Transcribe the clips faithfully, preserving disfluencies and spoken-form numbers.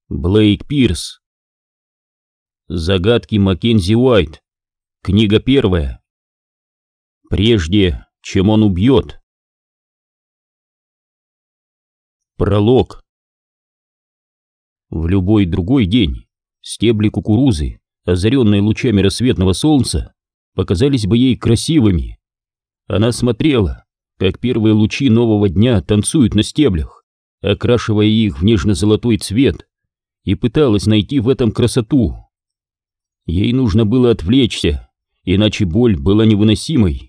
Блейк Пирс. Загадки Маккензи Уайт. Книга первая. Прежде, чем он убьет. Пролог. В любой другой день стебли кукурузы, озаренные лучами рассветного солнца, показались бы ей красивыми. Она смотрела, как первые лучи нового дня танцуют на стеблях, окрашивая их в нежно-золотой цвет, и пыталась найти в этом красоту. Ей нужно было отвлечься, иначе боль была невыносимой.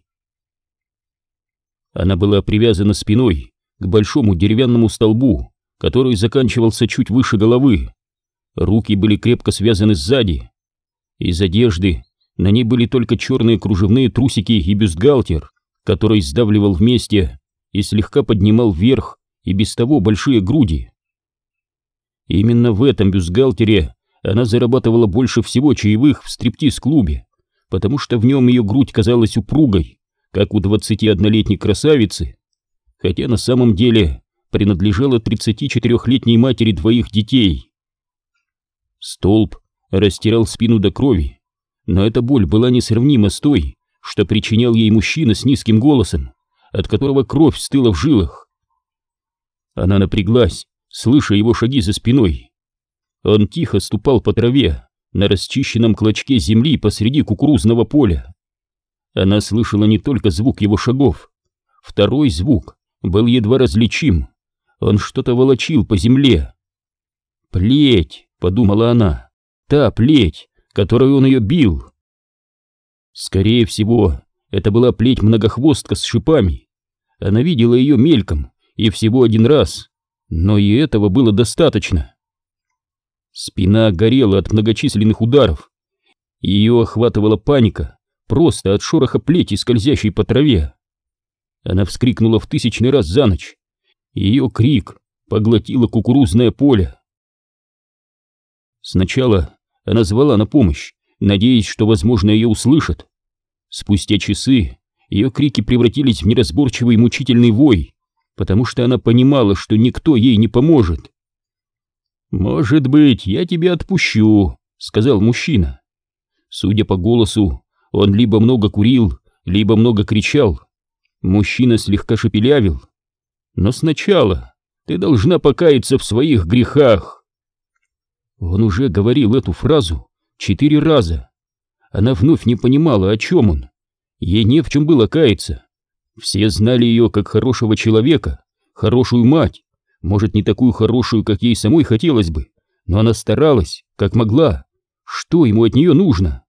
Она была привязана спиной к большому деревянному столбу, который заканчивался чуть выше головы. Руки были крепко связаны сзади. Из одежды на ней были только черные кружевные трусики и бюстгальтер, который сдавливал вместе и слегка поднимал вверх и без того большие груди. Именно в этом бюстгальтере она зарабатывала больше всего чаевых в стриптиз-клубе, потому что в нем ее грудь казалась упругой, как у двадцатиоднолетней красавицы, хотя на самом деле принадлежала тридцатичетырехлетней матери двоих детей. Столб растирал спину до крови, но эта боль была несравнима с той, что причинял ей мужчина с низким голосом, от которого кровь стыла в жилах. Она напряглась, слыша его шаги за спиной. Он тихо ступал по траве на расчищенном клочке земли посреди кукурузного поля. Она слышала не только звук его шагов. Второй звук был едва различим. Он что-то волочил по земле. «Плеть», — подумала она, — «та плеть, которой он ее бил». Скорее всего, это была плеть-многохвостка с шипами. Она видела ее мельком и всего один раз, но и этого было достаточно. Спина горела от многочисленных ударов. Ее охватывала паника просто от шороха плети, скользящей по траве. Она вскрикнула в тысячный раз за ночь. Ее крик поглотило кукурузное поле. Сначала она звала на помощь, надеясь, что, возможно, ее услышат. Спустя часы ее крики превратились в неразборчивый мучительный вой, потому что она понимала, что никто ей не поможет. «Может быть, я тебя отпущу», — сказал мужчина. Судя по голосу, он либо много курил, либо много кричал. Мужчина слегка шепелявил. «Но сначала ты должна покаяться в своих грехах». Он уже говорил эту фразу четыре раза. Она вновь не понимала, о чем он. Ей не в чем было каяться. Все знали ее как хорошего человека, хорошую мать, может, не такую хорошую, как ей самой хотелось бы, но она старалась, как могла. Что ему от нее нужно?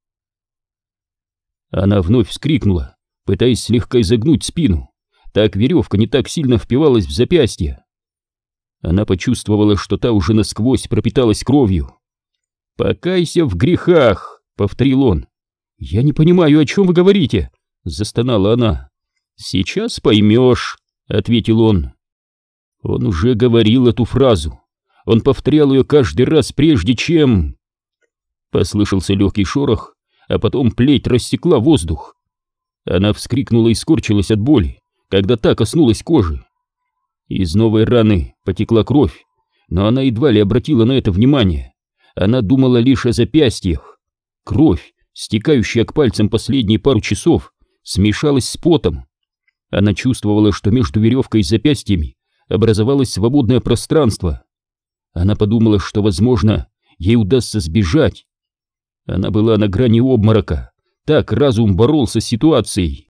Она вновь вскрикнула, пытаясь слегка изогнуть спину. Так веревка не так сильно впивалась в запястье. Она почувствовала, что та уже насквозь пропиталась кровью. «Покайся в грехах», — повторил он. «Я не понимаю, о чем вы говорите», — застонала она. «Сейчас поймешь», — ответил он. Он уже говорил эту фразу. Он повторял ее каждый раз, прежде чем... Послышался легкий шорох, а потом плеть рассекла воздух. Она вскрикнула и скорчилась от боли, когда та коснулась кожи. Из новой раны потекла кровь, но она едва ли обратила на это внимание. Она думала лишь о запястьях. Кровь, стекающая к пальцам последние пару часов, смешалась с потом. Она чувствовала, что между веревкой и запястьями образовалось свободное пространство. Она подумала, что, возможно, ей удастся сбежать. Она была на грани обморока, так разум боролся с ситуацией.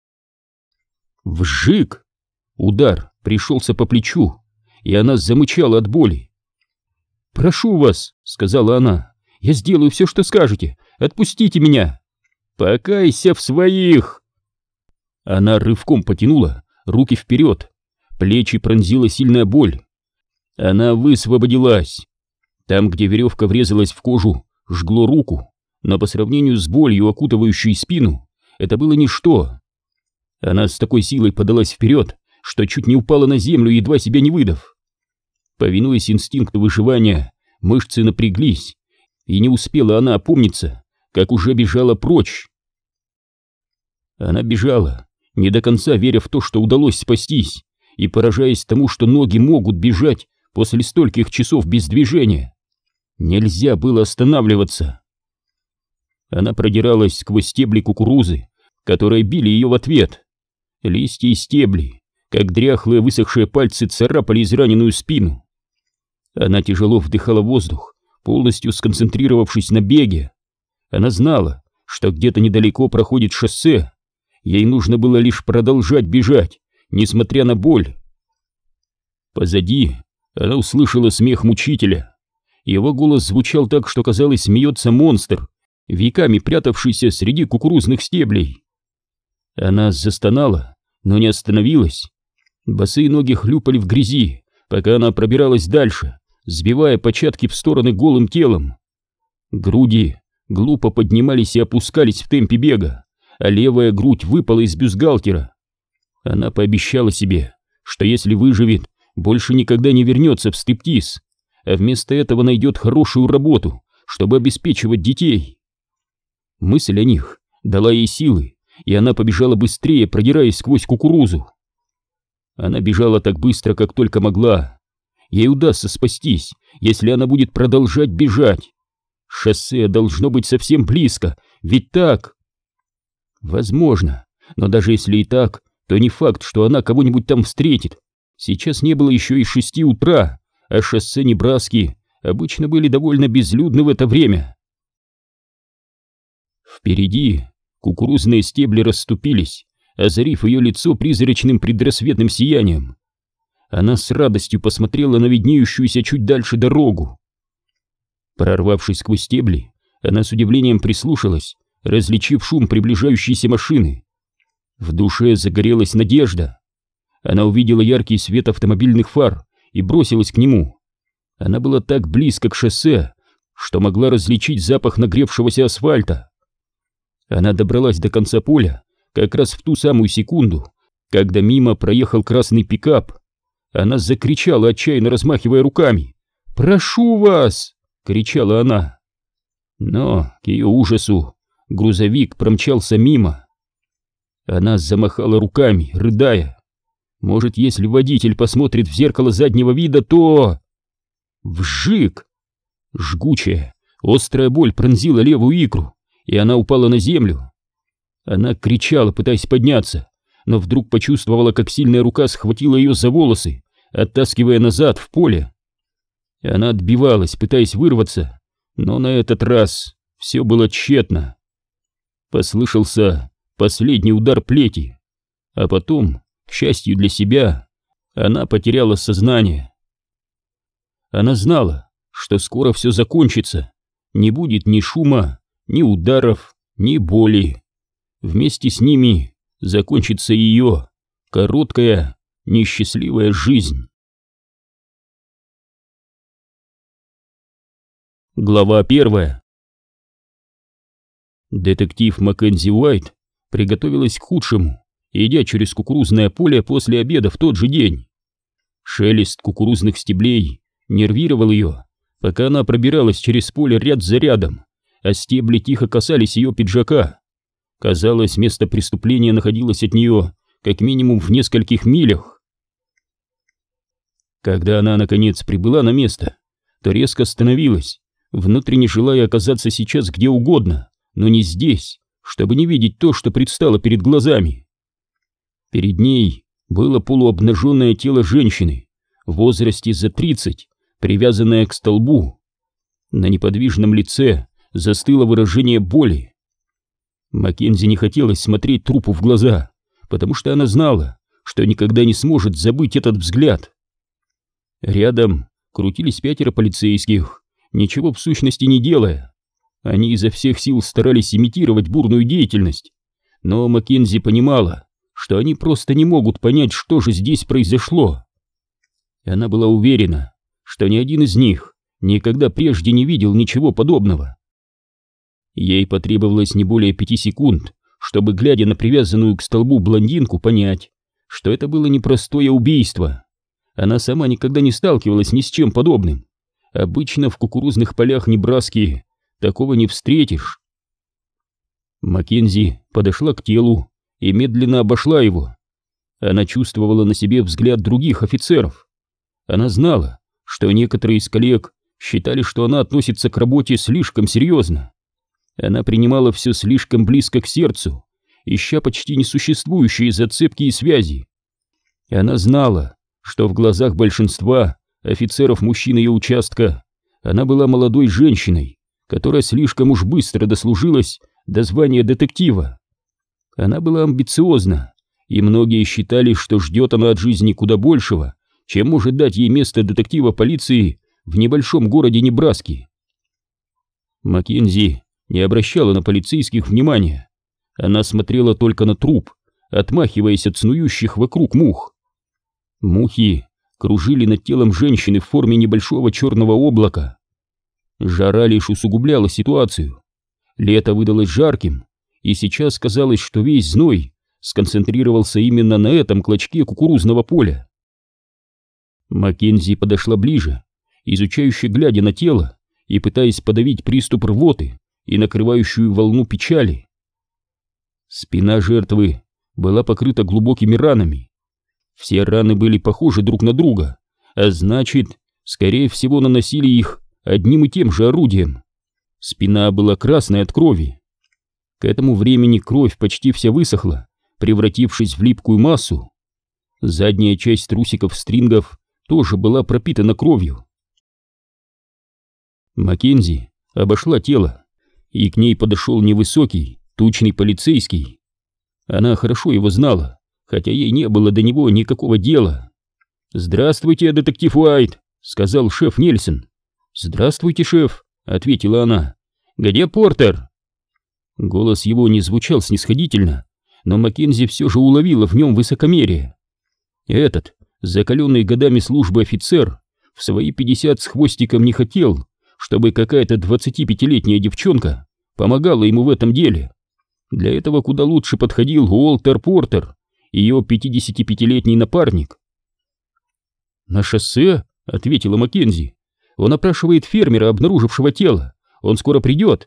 Вжик! Удар пришелся по плечу, и она замычала от боли. «Прошу вас», — сказала она, — «я сделаю все, что скажете. Отпустите меня». «Покайся в своих!» Она рывком потянула руки вперед. Плечи пронзила сильная боль. Она высвободилась. Там, где веревка врезалась в кожу, жгло руку, но по сравнению с болью, окутывающей спину, это было ничто. Она с такой силой подалась вперед, что чуть не упала на землю, едва себя не выдав. Повинуясь инстинкту выживания, мышцы напряглись, и не успела она опомниться, как уже бежала прочь. Она бежала, не до конца веря в то, что удалось спастись, и поражаясь тому, что ноги могут бежать после стольких часов без движения. Нельзя было останавливаться. Она продиралась сквозь стебли кукурузы, которые били ее в ответ. Листья и стебли, как дряхлые высохшие пальцы, царапали израненную спину. Она тяжело вдыхала воздух, полностью сконцентрировавшись на беге. Она знала, что где-то недалеко проходит шоссе. Ей нужно было лишь продолжать бежать, несмотря на боль. Позади она услышала смех мучителя. Его голос звучал так, что казалось, смеется монстр, веками прятавшийся среди кукурузных стеблей. Она застонала, но не остановилась. Босые ноги хлюпали в грязи, пока она пробиралась дальше, сбивая початки в стороны голым телом. Груди глупо поднимались и опускались в темпе бега, а левая грудь выпала из бюстгальтера. Она пообещала себе, что если выживет, больше никогда не вернется в стриптиз, а вместо этого найдет хорошую работу, чтобы обеспечивать детей. Мысль о них дала ей силы, и она побежала быстрее, продираясь сквозь кукурузу. Она бежала так быстро, как только могла. Ей удастся спастись, если она будет продолжать бежать. Шоссе должно быть совсем близко, ведь так? Возможно, но даже если и так, то не факт, что она кого-нибудь там встретит. Сейчас не было еще и шести утра, а шоссе Небраски обычно были довольно безлюдны в это время. Впереди кукурузные стебли расступились, озарив ее лицо призрачным предрассветным сиянием. Она с радостью посмотрела на виднеющуюся чуть дальше дорогу. Прорвавшись сквозь стебли, она с удивлением прислушалась, различив шум приближающейся машины. В душе загорелась надежда. Она увидела яркий свет автомобильных фар и бросилась к нему. Она была так близко к шоссе, что могла различить запах нагревшегося асфальта. Она добралась до конца поля как раз в ту самую секунду, когда мимо проехал красный пикап. Она закричала, отчаянно размахивая руками. «Прошу вас!» — кричала она. Но, к ее ужасу, грузовик промчался мимо. Она замахала руками, рыдая. Может, если водитель посмотрит в зеркало заднего вида, то... Вжик! Жгучая, острая боль пронзила левую икру, и она упала на землю. Она кричала, пытаясь подняться, но вдруг почувствовала, как сильная рука схватила ее за волосы, оттаскивая назад в поле. Она отбивалась, пытаясь вырваться, но на этот раз все было тщетно. Послышался последний удар плети, а потом, к счастью для себя, она потеряла сознание. Она знала, что скоро все закончится, не будет ни шума, ни ударов, ни боли. Вместе с ними закончится ее короткая, несчастливая жизнь. Глава первая. Детектив Маккензи Уайт приготовилась к худшему, идя через кукурузное поле после обеда в тот же день. Шелест кукурузных стеблей нервировал ее, пока она пробиралась через поле ряд за рядом, а стебли тихо касались ее пиджака. Казалось, место преступления находилось от нее как минимум в нескольких милях. Когда она, наконец, прибыла на место, то резко остановилась, внутренне желая оказаться сейчас где угодно, но не здесь, чтобы не видеть то, что предстало перед глазами. Перед ней было полуобнаженное тело женщины в возрасте за тридцать, привязанное к столбу. На неподвижном лице застыло выражение боли. Маккензи не хотелось смотреть трупу в глаза, потому что она знала, что никогда не сможет забыть этот взгляд. Рядом крутились пятеро полицейских, ничего в сущности не делая. Они изо всех сил старались имитировать бурную деятельность, но Маккензи понимала, что они просто не могут понять, что же здесь произошло. Она была уверена, что ни один из них никогда прежде не видел ничего подобного. Ей потребовалось не более пяти секунд, чтобы, глядя на привязанную к столбу блондинку, понять, что это было непростое убийство. Она сама никогда не сталкивалась ни с чем подобным. Обычно в кукурузных полях Небраски такого не встретишь. Маккензи подошла к телу и медленно обошла его. Она чувствовала на себе взгляд других офицеров. Она знала, что некоторые из коллег считали, что она относится к работе слишком серьезно. Она принимала все слишком близко к сердцу, ища почти несуществующие зацепки и связи. Она знала, что в глазах большинства офицеров мужчин ее участка она была молодой женщиной, которая слишком уж быстро дослужилась до звания детектива. Она была амбициозна, и многие считали, что ждет она от жизни куда большего, чем может дать ей место детектива полиции в небольшом городе Небраски. Маккензи не обращала на полицейских внимания. Она смотрела только на труп, отмахиваясь от снующих вокруг мух. Мухи кружили над телом женщины в форме небольшого черного облака. Жара лишь усугубляла ситуацию. Лето выдалось жарким, и сейчас казалось, что весь зной сконцентрировался именно на этом клочке кукурузного поля. Маккензи подошла ближе, изучающе глядя на тело и пытаясь подавить приступ рвоты и накрывающую волну печали. Спина жертвы была покрыта глубокими ранами. Все раны были похожи друг на друга, а значит, скорее всего, наносили их одним и тем же орудием. Спина была красной от крови. К этому времени кровь почти вся высохла, превратившись в липкую массу. Задняя часть трусиков-стрингов тоже была пропитана кровью. Маккензи обошла тело, и к ней подошел невысокий, тучный полицейский. Она хорошо его знала, хотя ей не было до него никакого дела. «Здравствуйте, детектив Уайт», — сказал шеф Нельсон. «Здравствуйте, шеф», — ответила она. «Где Портер?» Голос его не звучал снисходительно, но Маккензи все же уловила в нем высокомерие. Этот, закаленный годами службы офицер, в свои пятьдесят с хвостиком не хотел, чтобы какая-то двадцатипятилетняя девчонка помогала ему в этом деле. Для этого куда лучше подходил Уолтер Портер, ее пятидесятипятилетний напарник. «На шоссе?» — ответила Маккензи. «Он опрашивает фермера, обнаружившего тело. Он скоро придет».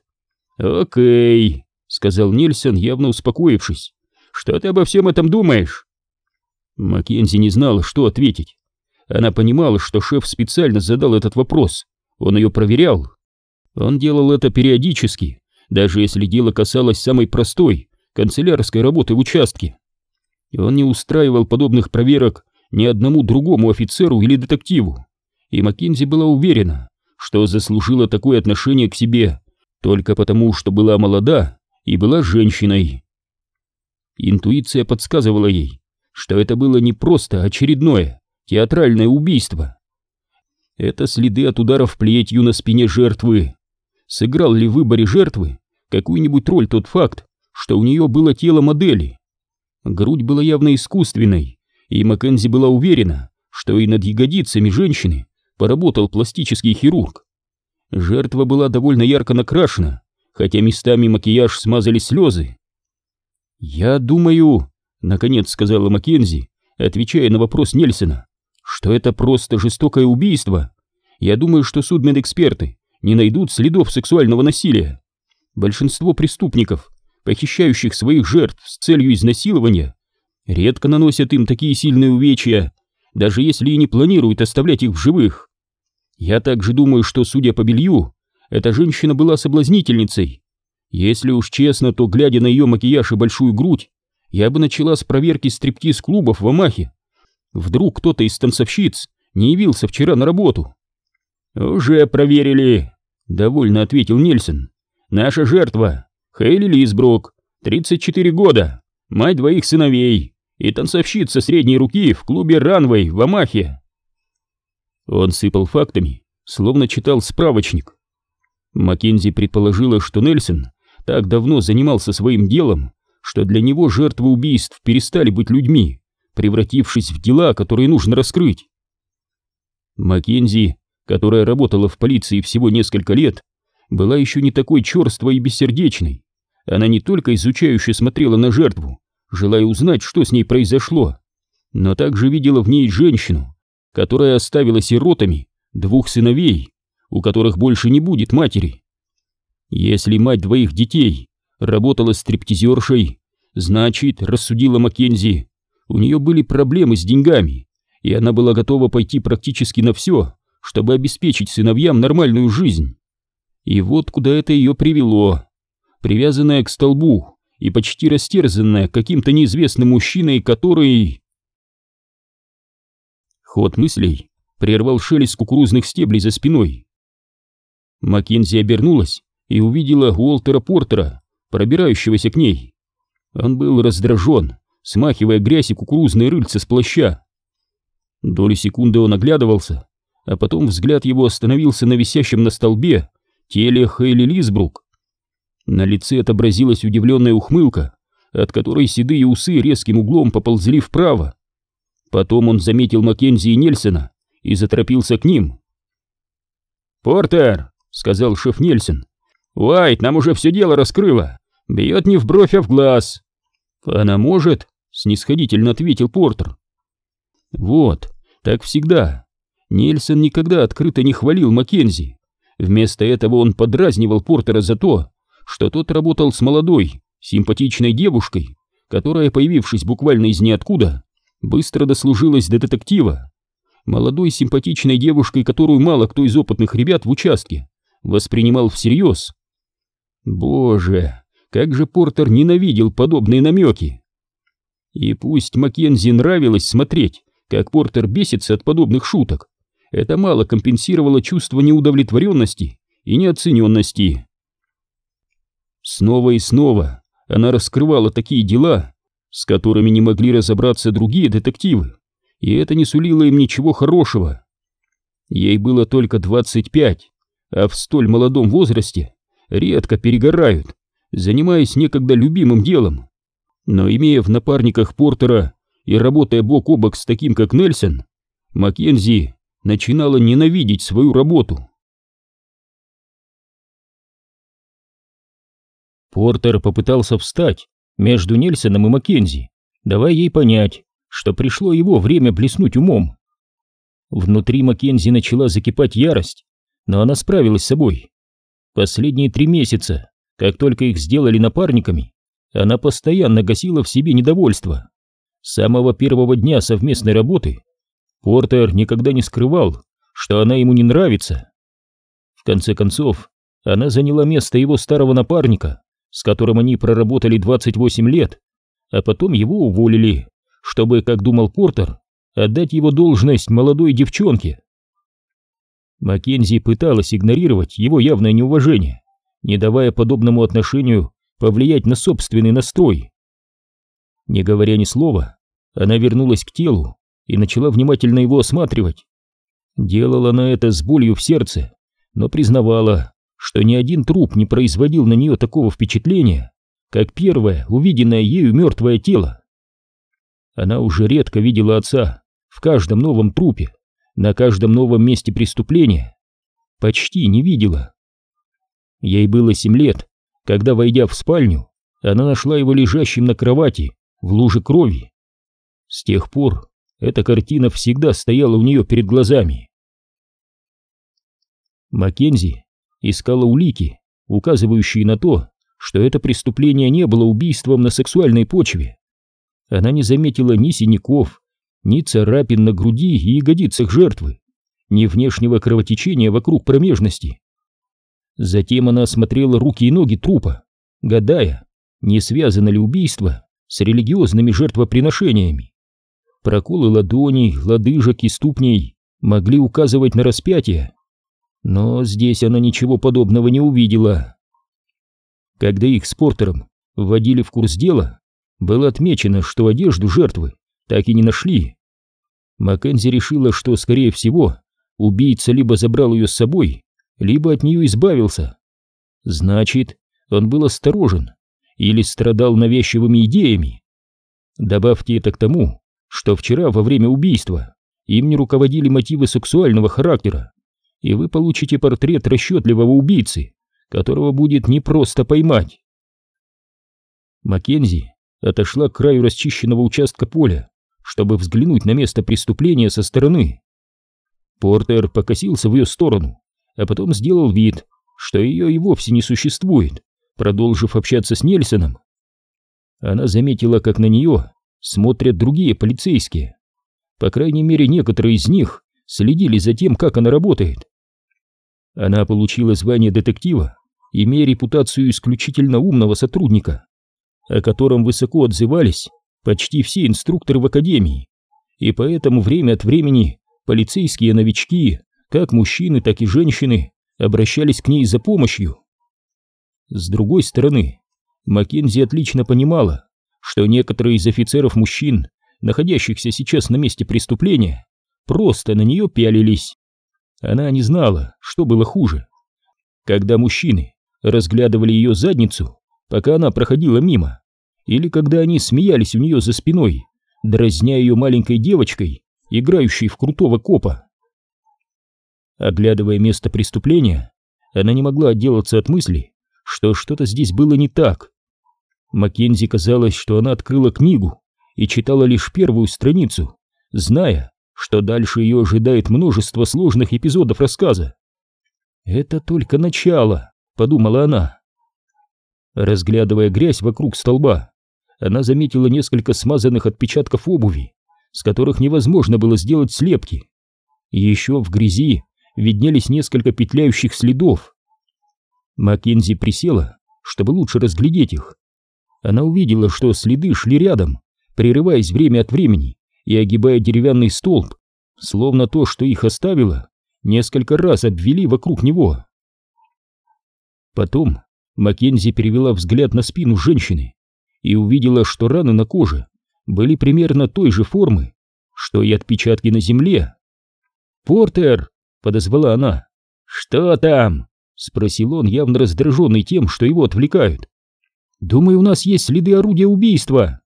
«Окей», — сказал Нельсон, явно успокоившись. «Что ты обо всем этом думаешь?» Маккензи не знала, что ответить. Она понимала, что шеф специально задал этот вопрос. Он ее проверял. Он делал это периодически, даже если дело касалось самой простой канцелярской работы в участке. И он не устраивал подобных проверок ни одному другому офицеру или детективу. И Маккензи была уверена, что заслужила такое отношение к себе только потому, что была молода и была женщиной. Интуиция подсказывала ей, что это было не просто очередное театральное убийство. Это следы от ударов плетью на спине жертвы. Сыграл ли в выборе жертвы какую-нибудь роль тот факт, что у нее было тело модели? Грудь была явно искусственной, и Маккензи была уверена, что и над ягодицами женщины поработал пластический хирург. Жертва была довольно ярко накрашена, хотя местами макияж смазали слезы. «Я думаю», — наконец сказала Маккензи, отвечая на вопрос Нельсона, «что это просто жестокое убийство. Я думаю, что судмедэксперты не найдут следов сексуального насилия. Большинство преступников, похищающих своих жертв с целью изнасилования, редко наносят им такие сильные увечья, даже если и не планируют оставлять их в живых. Я также думаю, что, судя по белью, эта женщина была соблазнительницей. Если уж честно, то, глядя на ее макияж и большую грудь, я бы начала с проверки стриптиз-клубов в Омахе. Вдруг кто-то из танцовщиц не явился вчера на работу». «Уже проверили», — довольно ответил Нельсон. «Наша жертва — Хейли Лисбрук, тридцать четыре года, мать двоих сыновей и танцовщица средней руки в клубе «Ранвей» в Омахе». Он сыпал фактами, словно читал справочник. Маккензи предположила, что Нельсон так давно занимался своим делом, что для него жертвы убийств перестали быть людьми, превратившись в дела, которые нужно раскрыть. Маккензи, которая работала в полиции всего несколько лет, была еще не такой черствой и бессердечной. Она не только изучающе смотрела на жертву, желая узнать, что с ней произошло, но также видела в ней женщину, которая оставила сиротами двух сыновей, у которых больше не будет матери. Если мать двоих детей работала стриптизершей, значит, рассудила Маккензи, у нее были проблемы с деньгами, и она была готова пойти практически на все, чтобы обеспечить сыновьям нормальную жизнь. И вот куда это ее привело. Привязанная к столбу и почти растерзанная каким-то неизвестным мужчиной, который... Ход мыслей прервал шелест кукурузных стеблей за спиной. Маккензи обернулась и увидела Уолтера Портера, пробирающегося к ней. Он был раздражен, смахивая грязь и кукурузные рыльца с плаща. Доли секунды он оглядывался, а потом взгляд его остановился на висящем на столбе теле Хейли Лисбрук. На лице отобразилась удивленная ухмылка, от которой седые усы резким углом поползли вправо. Потом он заметил Маккензи и Нельсона и заторопился к ним. «Портер!» — сказал шеф Нельсон. «Уайт нам уже все дело раскрыла. Бьет не в бровь, а в глаз». «Она может?» — снисходительно ответил Портер. Вот, так всегда. Нельсон никогда открыто не хвалил Маккензи. Вместо этого он подразнивал Портера за то, что тот работал с молодой, симпатичной девушкой, которая, появившись буквально из ниоткуда, быстро дослужилась до детектива. Молодой симпатичной девушкой, которую мало кто из опытных ребят в участке воспринимал всерьез. Боже, как же Портер ненавидел подобные намеки. И пусть Маккензи нравилось смотреть, как Портер бесится от подобных шуток, это мало компенсировало чувство неудовлетворенности и неоцененности. Снова и снова она раскрывала такие дела, с которыми не могли разобраться другие детективы, и это не сулило им ничего хорошего. Ей было только двадцать пять, а в столь молодом возрасте редко перегорают, занимаясь некогда любимым делом. Но имея в напарниках Портера и работая бок о бок с таким, как Нельсон, Маккензи начинала ненавидеть свою работу. Портер попытался встать между Нельсоном и Маккензи, давая ей понять, что пришло его время блеснуть умом. Внутри Маккензи начала закипать ярость, но она справилась с собой. Последние три месяца, как только их сделали напарниками, она постоянно гасила в себе недовольство. С самого первого дня совместной работы Портер никогда не скрывал, что она ему не нравится. В конце концов, она заняла место его старого напарника, с которым они проработали двадцать восемь лет, а потом его уволили, чтобы, как думал Портер, отдать его должность молодой девчонке. Маккензи пыталась игнорировать его явное неуважение, не давая подобному отношению повлиять на собственный настрой. Не говоря ни слова, она вернулась к телу и начала внимательно его осматривать. Делала она это с болью в сердце, но признавала, что ни один труп не производил на нее такого впечатления, как первое увиденное ею мертвое тело. Она уже редко видела отца в каждом новом трупе, на каждом новом месте преступления. Почти не видела. Ей было семь лет, когда, войдя в спальню, она нашла его лежащим на кровати в луже крови. С тех пор эта картина всегда стояла у нее перед глазами. Маккензи искала улики, указывающие на то, что это преступление не было убийством на сексуальной почве. Она не заметила ни синяков, ни царапин на груди и ягодицах жертвы, ни внешнего кровотечения вокруг промежности. Затем она осмотрела руки и ноги трупа, гадая, не связано ли убийство с религиозными жертвоприношениями. Проколы ладоней, лодыжек и ступней могли указывать на распятие, но здесь она ничего подобного не увидела. Когда их с Портером вводили в курс дела, было отмечено, что одежду жертвы так и не нашли. Маккензи решила, что, скорее всего, убийца либо забрал ее с собой, либо от нее избавился. Значит, он был осторожен или страдал навязчивыми идеями. Добавьте это к тому, что вчера во время убийства им не руководили мотивы сексуального характера, и вы получите портрет расчетливого убийцы, которого будет непросто поймать. Маккензи отошла к краю расчищенного участка поля, чтобы взглянуть на место преступления со стороны. Портер покосился в ее сторону, а потом сделал вид, что ее и вовсе не существует, продолжив общаться с Нельсоном. Она заметила, как на нее смотрят другие полицейские. По крайней мере, некоторые из них следили за тем, как она работает. Она получила звание детектива, имея репутацию исключительно умного сотрудника, о котором высоко отзывались почти все инструкторы в академии, и поэтому время от времени полицейские новички, как мужчины, так и женщины, обращались к ней за помощью. С другой стороны, Маккензи отлично понимала, что некоторые из офицеров-мужчин, находящихся сейчас на месте преступления, просто на нее пялились. Она не знала, что было хуже: когда мужчины разглядывали ее задницу, пока она проходила мимо, или когда они смеялись у нее за спиной, дразня ее маленькой девочкой, играющей в крутого копа. Оглядывая место преступления, она не могла отделаться от мысли, что что-то здесь было не так. Маккензи казалось, что она открыла книгу и читала лишь первую страницу, зная, что дальше ее ожидает множество сложных эпизодов рассказа. «Это только начало», — подумала она. Разглядывая грязь вокруг столба, она заметила несколько смазанных отпечатков обуви, с которых невозможно было сделать слепки. Еще в грязи виднелись несколько петляющих следов. Маккензи присела, чтобы лучше разглядеть их. Она увидела, что следы шли рядом, прерываясь время от времени и огибая деревянный столб, словно то, что их оставило, несколько раз обвели вокруг него. Потом Маккензи перевела взгляд на спину женщины и увидела, что раны на коже были примерно той же формы, что и отпечатки на земле. «Портер!» — подозвала она. «Что там?» — спросил он, явно раздраженный тем, что его отвлекают. «Думаю, у нас есть следы орудия убийства».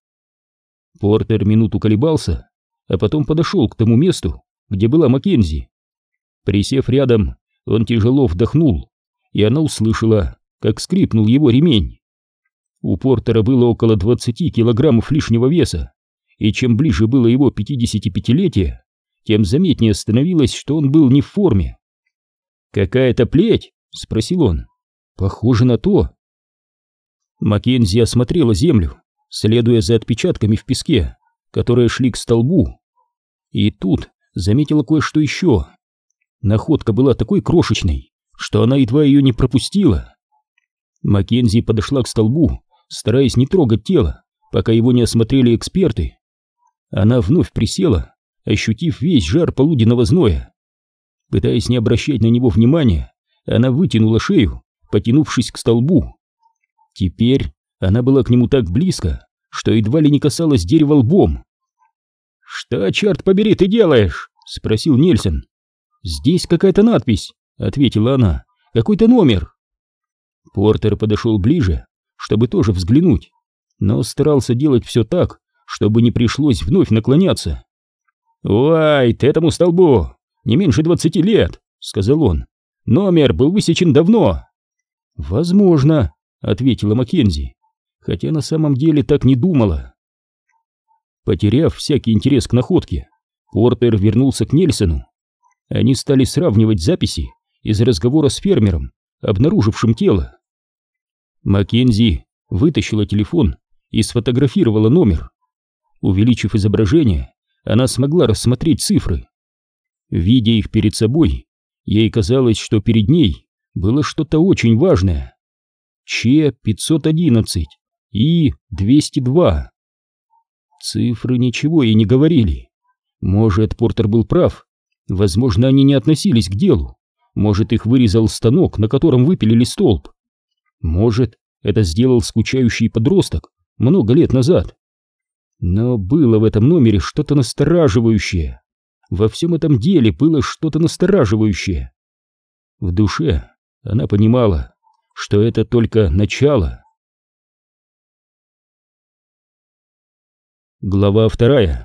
Портер минуту колебался, а потом подошел к тому месту, где была Маккензи. Присев рядом, он тяжело вдохнул, и она услышала, как скрипнул его ремень. У Портера было около двадцати килограммов лишнего веса, и чем ближе было его пятидесятипятилетие, тем заметнее становилось, что он был не в форме. «Какая-то плеть?» — спросил он. «Похоже на то». Маккензи осмотрела землю, следуя за отпечатками в песке, которые шли к столбу. И тут заметила кое-что еще. Находка была такой крошечной, что она едва ее не пропустила. Маккензи подошла к столбу, стараясь не трогать тело, пока его не осмотрели эксперты. Она вновь присела, ощутив весь жар полуденного зноя. Пытаясь не обращать на него внимания, она вытянула шею, потянувшись к столбу. Теперь она была к нему так близко, что едва ли не касалась дерева лбом. «Что, черт побери, ты делаешь?» — спросил Нельсон. «Здесь какая-то надпись», — ответила она. «Какой-то номер». Портер подошел ближе, чтобы тоже взглянуть, но старался делать все так, чтобы не пришлось вновь наклоняться. «Уайт, этому столбу не меньше двадцати лет», — сказал он. «Номер был высечен давно». «Возможно», — ответила Маккензи, хотя на самом деле так не думала. Потеряв всякий интерес к находке, Портер вернулся к Нельсону. Они стали сравнивать записи из разговора с фермером, обнаружившим тело. Маккензи вытащила телефон и сфотографировала номер. Увеличив изображение, она смогла рассмотреть цифры. Видя их перед собой, ей казалось, что перед ней было что-то очень важное. Ч пятьсот одиннадцать и двести два. Цифры ничего ей не говорили. Может, Портер был прав. Возможно, они не относились к делу. Может, их вырезал станок, на котором выпилили столб. Может, это сделал скучающий подросток много лет назад. Но было в этом номере что-то настораживающее. Во всем этом деле было что-то настораживающее. В душе она понимала, что это только начало. Глава вторая.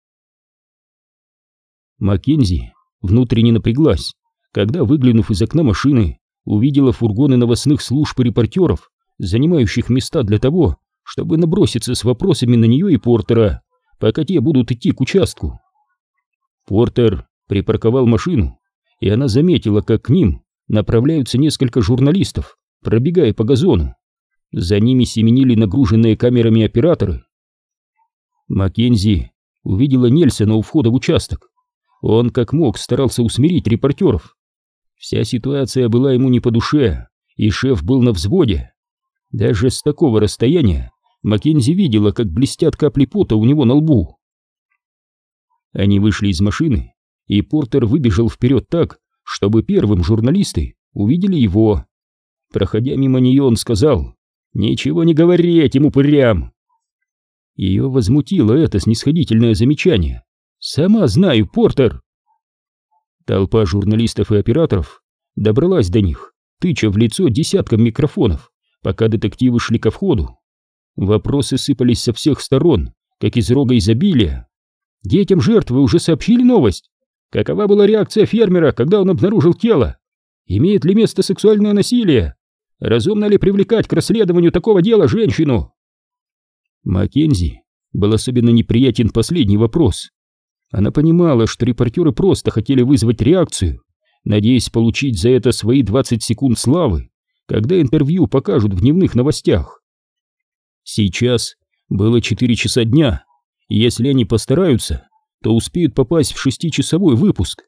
Маккензи внутренне напряглась, когда, выглянув из окна машины, увидела фургоны новостных служб и репортеров, занимающих места для того, чтобы наброситься с вопросами на нее и Портера, пока те будут идти к участку. Портер припарковал машину, и она заметила, как к ним направляются несколько журналистов, пробегая по газону. За ними семенили нагруженные камерами операторы. Маккензи увидела Нельсона у входа в участок. Он как мог старался усмирить репортеров. Вся ситуация была ему не по душе, и шеф был на взводе. Даже с такого расстояния Маккензи видела, как блестят капли пота у него на лбу. Они вышли из машины, и Портер выбежал вперед так, чтобы первым журналисты увидели его. Проходя мимо нее, он сказал: «Ничего не говори этим упырям!» Ее возмутило это снисходительное замечание. «Сама знаю, Портер!» Толпа журналистов и операторов добралась до них, тыча в лицо десятком микрофонов, пока детективы шли ко входу. Вопросы сыпались со всех сторон, как из рога изобилия. Детям жертвы уже сообщили новость. Какова была реакция фермера, когда он обнаружил тело? Имеет ли место сексуальное насилие? Разумно ли привлекать к расследованию такого дела женщину? Маккензи был особенно неприятен последний вопрос. Она понимала, что репортеры просто хотели вызвать реакцию, надеясь получить за это свои двадцать секунд славы, когда интервью покажут в дневных новостях. Сейчас было четыре часа дня, и если они постараются, то успеют попасть в шестичасовой выпуск.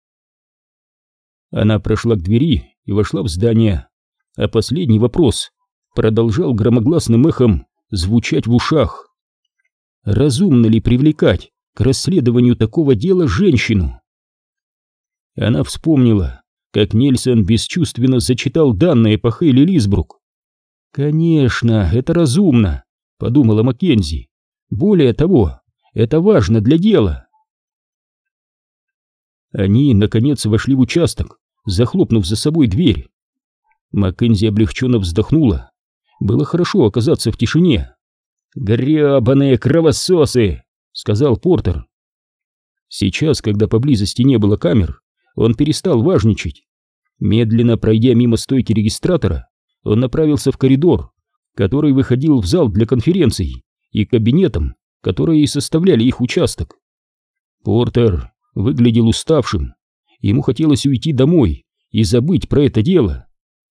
Она прошла к двери и вошла в здание, а последний вопрос продолжал громогласным эхом звучать в ушах. Разумно ли привлекать к расследованию такого дела женщину? Она вспомнила, как Нельсон бесчувственно зачитал данные по Хейли Лисбрук. «Конечно, это разумно», — подумала Маккензи. «Более того, это важно для дела». Они, наконец, вошли в участок, захлопнув за собой дверь. Маккензи облегченно вздохнула. Было хорошо оказаться в тишине. «Гребаные кровососы!» — сказал Портер. Сейчас, когда поблизости не было камер, он перестал важничать. Медленно пройдя мимо стойки регистратора, он направился в коридор, который выходил в зал для конференций, и кабинетам, которые и составляли их участок. Портер выглядел уставшим. Ему хотелось уйти домой и забыть про это дело.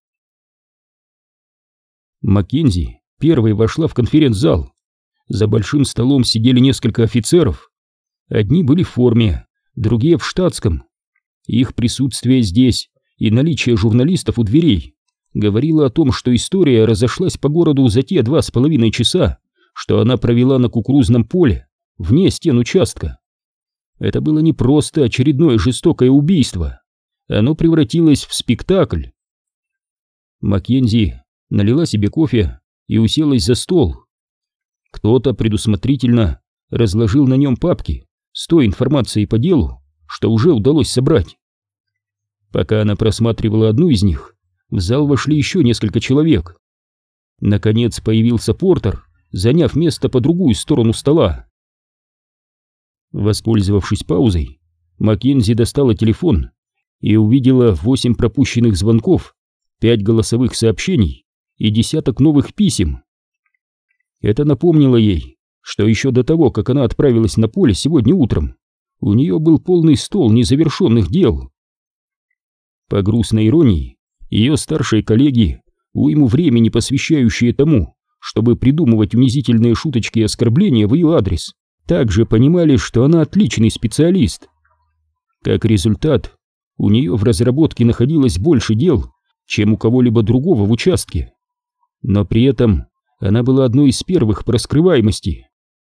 Маккензи первой вошла в конференц-зал. За большим столом сидели несколько офицеров. Одни были в форме, другие в штатском. Их присутствие здесь и наличие журналистов у дверей говорило о том, что история разошлась по городу за те два с половиной часа, что она провела на кукурузном поле, вне стен участка. Это было не просто очередное жестокое убийство. Оно превратилось в спектакль. Маккензи налила себе кофе и уселась за стол. Кто-то предусмотрительно разложил на нем папки с той информацией по делу, что уже удалось собрать. Пока она просматривала одну из них, в зал вошли еще несколько человек. Наконец появился Портер, заняв место по другую сторону стола. Воспользовавшись паузой, Маккензи достала телефон и увидела восемь пропущенных звонков, пять голосовых сообщений и десяток новых писем. Это напомнило ей, что еще до того, как она отправилась на поле сегодня утром, у нее был полный стол незавершенных дел. По грустной иронии, ее старшие коллеги, уйму времени посвящающие тому, чтобы придумывать унизительные шуточки и оскорбления в ее адрес, также понимали, что она отличный специалист. Как результат, у нее в разработке находилось больше дел, чем у кого-либо другого в участке. Но при этом она была одной из первых по раскрываемости.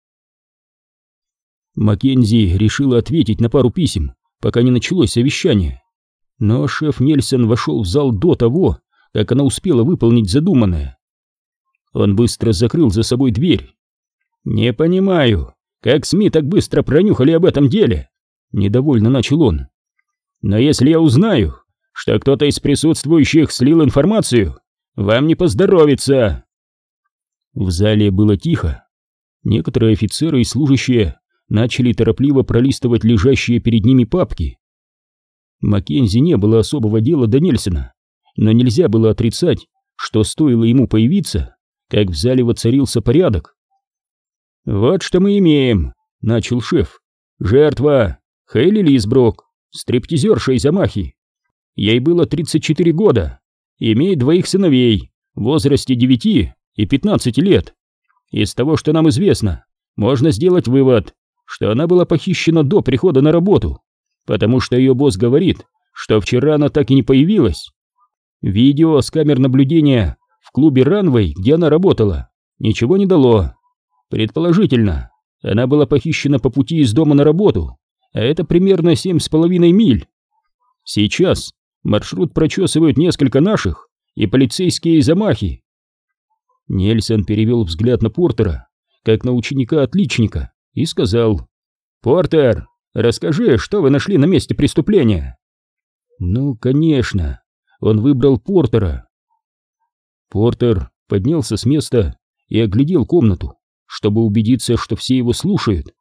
Маккензи решила ответить на пару писем, пока не началось совещание. Но шеф Нельсон вошел в зал до того, как она успела выполнить задуманное. Он быстро закрыл за собой дверь. «Не понимаю, как СМИ так быстро пронюхали об этом деле?» — недовольно начал он. «Но если я узнаю, что кто-то из присутствующих слил информацию, вам не поздоровится!» В зале было тихо. Некоторые офицеры и служащие начали торопливо пролистывать лежащие перед ними папки. Маккензи не было особого дела до Нельсона, но нельзя было отрицать, что стоило ему появиться, как в зале воцарился порядок. «Вот что мы имеем», — начал шеф. «Жертва — Хейли Лисбрук, стриптизерша из Омахи. Ей было тридцать четыре года, имеет двоих сыновей в возрасте девяти и пятнадцати лет. Из того, что нам известно, можно сделать вывод, что она была похищена до прихода на работу. потому что ее босс говорит, что вчера она так и не появилась. Видео с камер наблюдения в клубе Ранвей, где она работала, ничего не дало. Предположительно, она была похищена по пути из дома на работу, а это примерно семь с половиной миль. Сейчас маршрут прочесывают несколько наших и полицейские замахи. Нельсон перевел взгляд на Портера, как на ученика-отличника, и сказал: «Портер, расскажи, что вы нашли на месте преступления?» Ну, конечно, он выбрал Портера. Портер поднялся с места и оглядел комнату, чтобы убедиться, что все его слушают.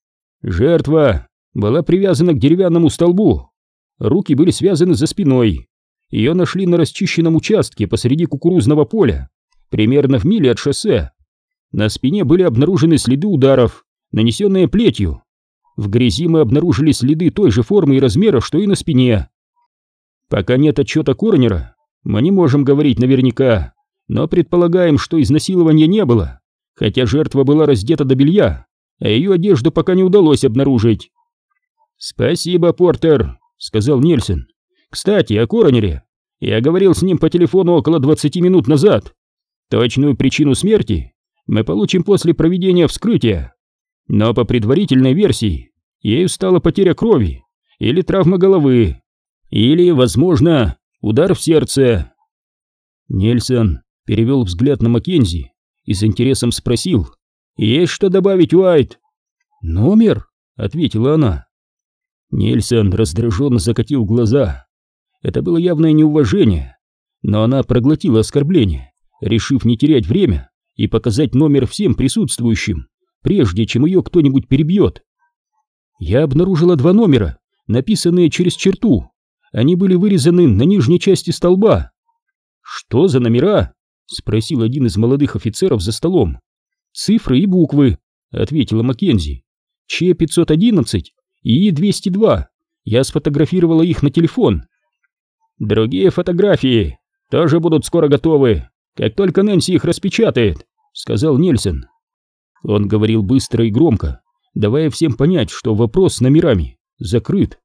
Жертва была привязана к деревянному столбу, руки были связаны за спиной. Ее нашли на расчищенном участке посреди кукурузного поля, примерно в миле от шоссе. На спине были обнаружены следы ударов, нанесенные плетью. В грязи мы обнаружили следы той же формы и размера, что и на спине. Пока нет отчета коронера, мы не можем говорить наверняка, но предполагаем, что изнасилования не было, хотя жертва была раздета до белья, а ее одежду пока не удалось обнаружить. «Спасибо, Портер», — сказал Нельсон. «Кстати, о коронере. Я говорил с ним по телефону около двадцати минут назад. Точную причину смерти мы получим после проведения вскрытия. Но по предварительной версии ею стала потеря крови или травма головы, или, возможно, удар в сердце». Нельсон перевел взгляд на Маккензи и с интересом спросил: «Есть что добавить, Уайт?» «Номер?» — ответила она. Нельсон раздраженно закатил глаза. Это было явное неуважение, но она проглотила оскорбление, решив не терять время и показать номер всем присутствующим, прежде чем ее кто-нибудь перебьет. «Я обнаружила два номера, написанные через черту. Они были вырезаны на нижней части столба». «Что за номера?» — спросил один из молодых офицеров за столом. «Цифры и буквы», — ответила Маккензи. «Ч пятьсот одиннадцать и И двести два. Я сфотографировала их на телефон». «Другие фотографии тоже будут скоро готовы, как только Нэнси их распечатает», — сказал Нельсон. Он говорил быстро и громко, давая всем понять, что вопрос с номерами закрыт.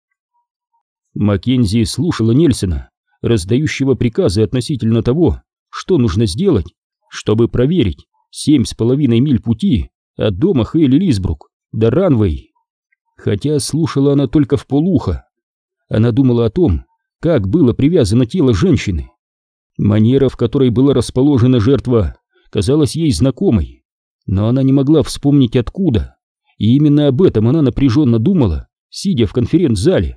Маккензи слушала Нельсона, раздающего приказы относительно того, что нужно сделать, чтобы проверить семь с половиной миль пути от дома Хейли Лисбрук до Ранвей. Хотя слушала она только вполуха. Она думала о том, как было привязано тело женщины. Манера, в которой была расположена жертва, казалась ей знакомой, но она не могла вспомнить откуда, и именно об этом она напряженно думала, сидя в конференц-зале.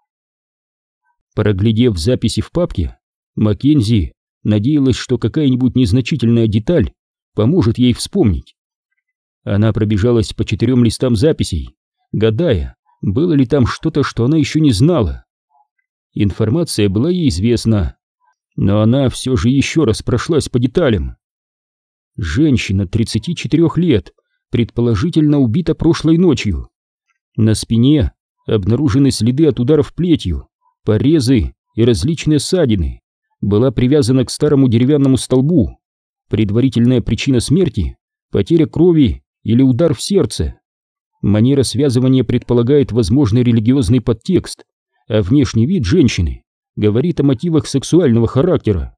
Проглядев записи в папке, Маккензи надеялась, что какая-нибудь незначительная деталь поможет ей вспомнить. Она пробежалась по четырем листам записей, гадая, было ли там что-то, что она еще не знала. Информация была ей известна, но она все же еще раз прошлась по деталям. Женщина тридцати четырёх лет, предположительно убита прошлой ночью. На спине обнаружены следы от ударов плетью, порезы и различные ссадины. Была привязана к старому деревянному столбу. Предварительная причина смерти — потеря крови или удар в сердце. Манера связывания предполагает возможный религиозный подтекст, а внешний вид женщины говорит о мотивах сексуального характера.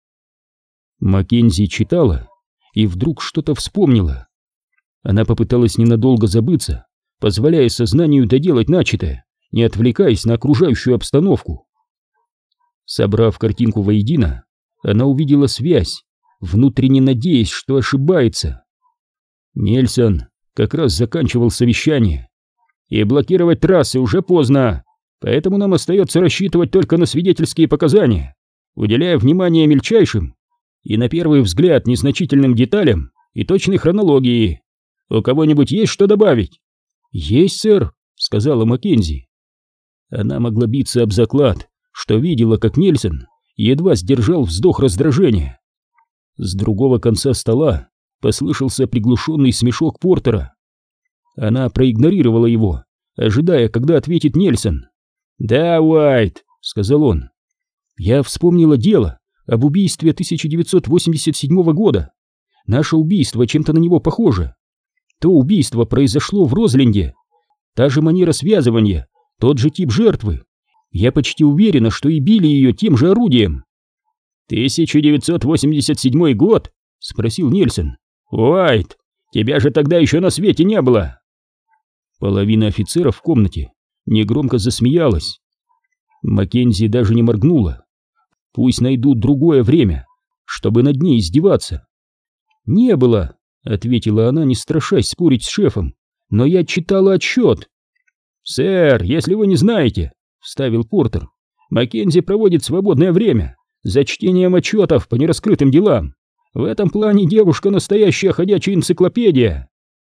Маккензи читала и вдруг что-то вспомнила. Она попыталась ненадолго забыться, позволяя сознанию доделать начатое, не отвлекаясь на окружающую обстановку. Собрав картинку воедино, она увидела связь, внутренне надеясь, что ошибается. Нельсон как раз заканчивал совещание. «И блокировать трассы уже поздно, поэтому нам остается рассчитывать только на свидетельские показания, уделяя внимание мельчайшим и, на первый взгляд, незначительным деталям и точной хронологии. У кого-нибудь есть что добавить?» «Есть, сэр», — сказала Маккензи. Она могла биться об заклад, что видела, как Нельсон едва сдержал вздох раздражения. С другого конца стола послышался приглушенный смешок Портера. Она проигнорировала его, ожидая, когда ответит Нельсон. «Да, Уайт», — сказал он. «Я вспомнила дело об убийстве тысяча девятьсот восемьдесят седьмого года. Наше убийство чем-то на него похоже. То убийство произошло в Розленде. Та же манера связывания, тот же тип жертвы. Я почти уверена, что и били ее тем же орудием. «тысяча девятьсот восемьдесят седьмой год?» — спросил Нельсон. «Уайт, тебя же тогда еще на свете не было!» Половина офицеров в комнате негромко засмеялась. Маккензи даже не моргнула. Пусть найдут другое время, чтобы над ней издеваться. «Не было», — ответила она, не страшась спорить с шефом, — «но я читала отчет». «Сэр, если вы не знаете», — вставил Портер, — «Маккензи проводит свободное время за чтением отчетов по нераскрытым делам. В этом плане девушка настоящая ходячая энциклопедия».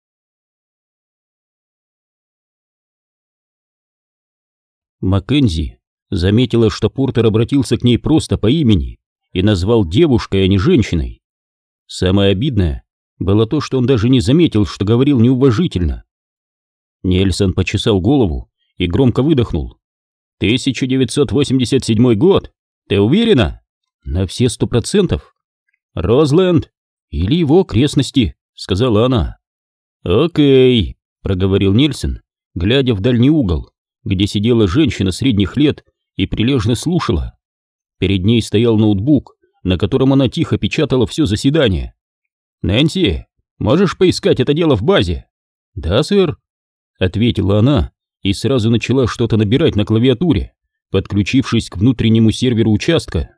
Маккензи заметила, что Портер обратился к ней просто по имени и назвал девушкой, а не женщиной. Самое обидное было то, что он даже не заметил, что говорил неуважительно. Нельсон почесал голову и громко выдохнул. «тысяча девятьсот восемьдесят седьмой год? Ты уверена?» «На все сто процентов». «Розленд или его окрестности», — сказала она. «Окей», — проговорил Нельсон, глядя в дальний угол, где сидела женщина средних лет и прилежно слушала. Перед ней стоял ноутбук, на котором она тихо печатала все заседание. «Нэнси, можешь поискать это дело в базе?» «Да, сэр», — ответила она и сразу начала что-то набирать на клавиатуре, подключившись к внутреннему серверу участка.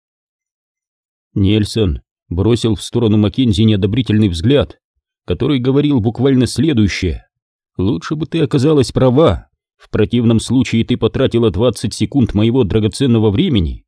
Нельсон бросил в сторону Маккензи неодобрительный взгляд, который говорил буквально следующее: «Лучше бы ты оказалась права. В противном случае ты потратила двадцать секунд моего драгоценного времени».